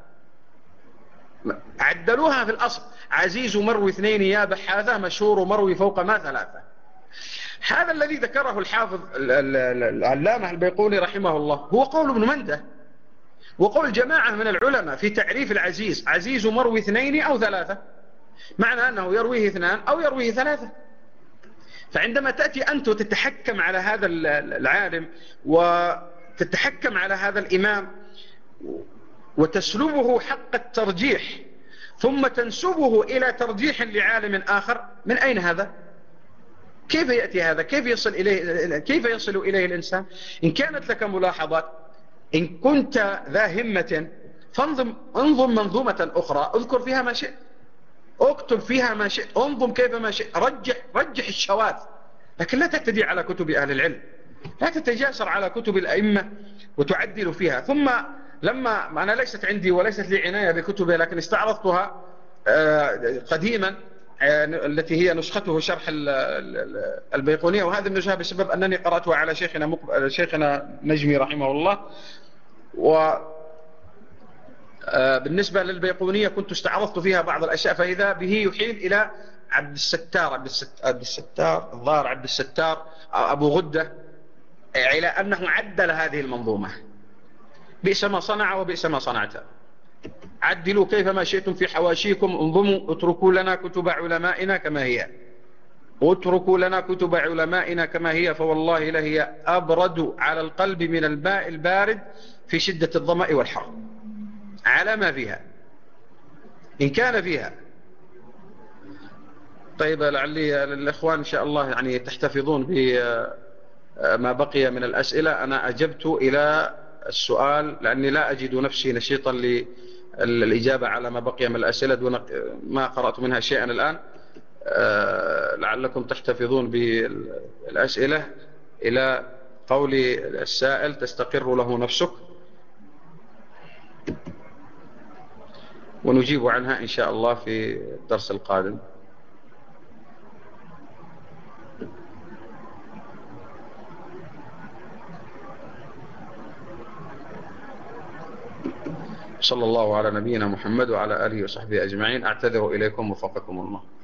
عدلوها في الأصل عزيز مروي اثنين يا بحاثة، مشهور مروي فوق ما ثلاثة. هذا الذي ذكره الحافظ العلامة البيقوني رحمه الله هو قول ابن منده وقول جماعة من العلماء في تعريف العزيز، عزيز مروي اثنين أو ثلاثة، معنى أنه يرويه اثنان أو يرويه ثلاثة. فعندما تأتي أنت وتتحكم على هذا العالم وتتحكم على هذا الإمام وتسلبه حق الترجيح ثم تنسبه إلى ترجيح لعالم آخر، من أين هذا؟ كيف يأتي هذا؟ كيف يصل إليه؟ كيف يصل إليه الإنسان؟ إن كانت لك ملاحظات، إن كنت ذا همة فانظم انظم منظومة أخرى اذكر فيها ما شئت، اكتب فيها ما شئت، انظم كيف ما شئت، رجح رجح الشواذ، لكن لا تعتدي على كتب أهل العلم، لا تتجاسر على كتب الأئمة وتعدل فيها. ثم لما أنا ليست عندي وليست لي عناية بكتبه، لكن استعرضتها قديما التي هي نسخته شرح البيقونية، وهذه النسخة بسبب أنني قرأتها على شيخنا مقب... شيخنا نجمي رحمه الله. وبالنسبة للبيقونية كنت استعرضت فيها بعض الأشياء، فإذا به يحيل إلى عبد الستار عبد, الست... عبد الستار الظاهر عبد الستار أبو غدة، إلى أنه عدل هذه المنظومة. بئس ما صنع وبئس ما صنعت، عدلوا كيفما شئتم في حواشيكم، انظموا، اتركوا لنا كتب علمائنا كما هي، اتركوا لنا كتب علمائنا كما هي، فوالله لهي أبرد على القلب من الماء البارد في شدة الظمأ والحر، على ما فيها إن كان فيها. طيب لعلي الإخوان إن شاء الله يعني تحتفظون بما بقي من الأسئلة. أنا أجبت إلى السؤال لأني لا أجد نفسي نشيطا للإجابة على ما بقي من الأسئلة دون ما قرأت منها شيئا الآن. لعلكم تحتفظون بالأسئلة إلى قول السائل تستقر له نفسك، ونجيب عنها إن شاء الله في الدرس القادم. صلى الله على نبينا محمد وعلى آله وصحبه أجمعين. أعتذر إليكم وفقكم الله.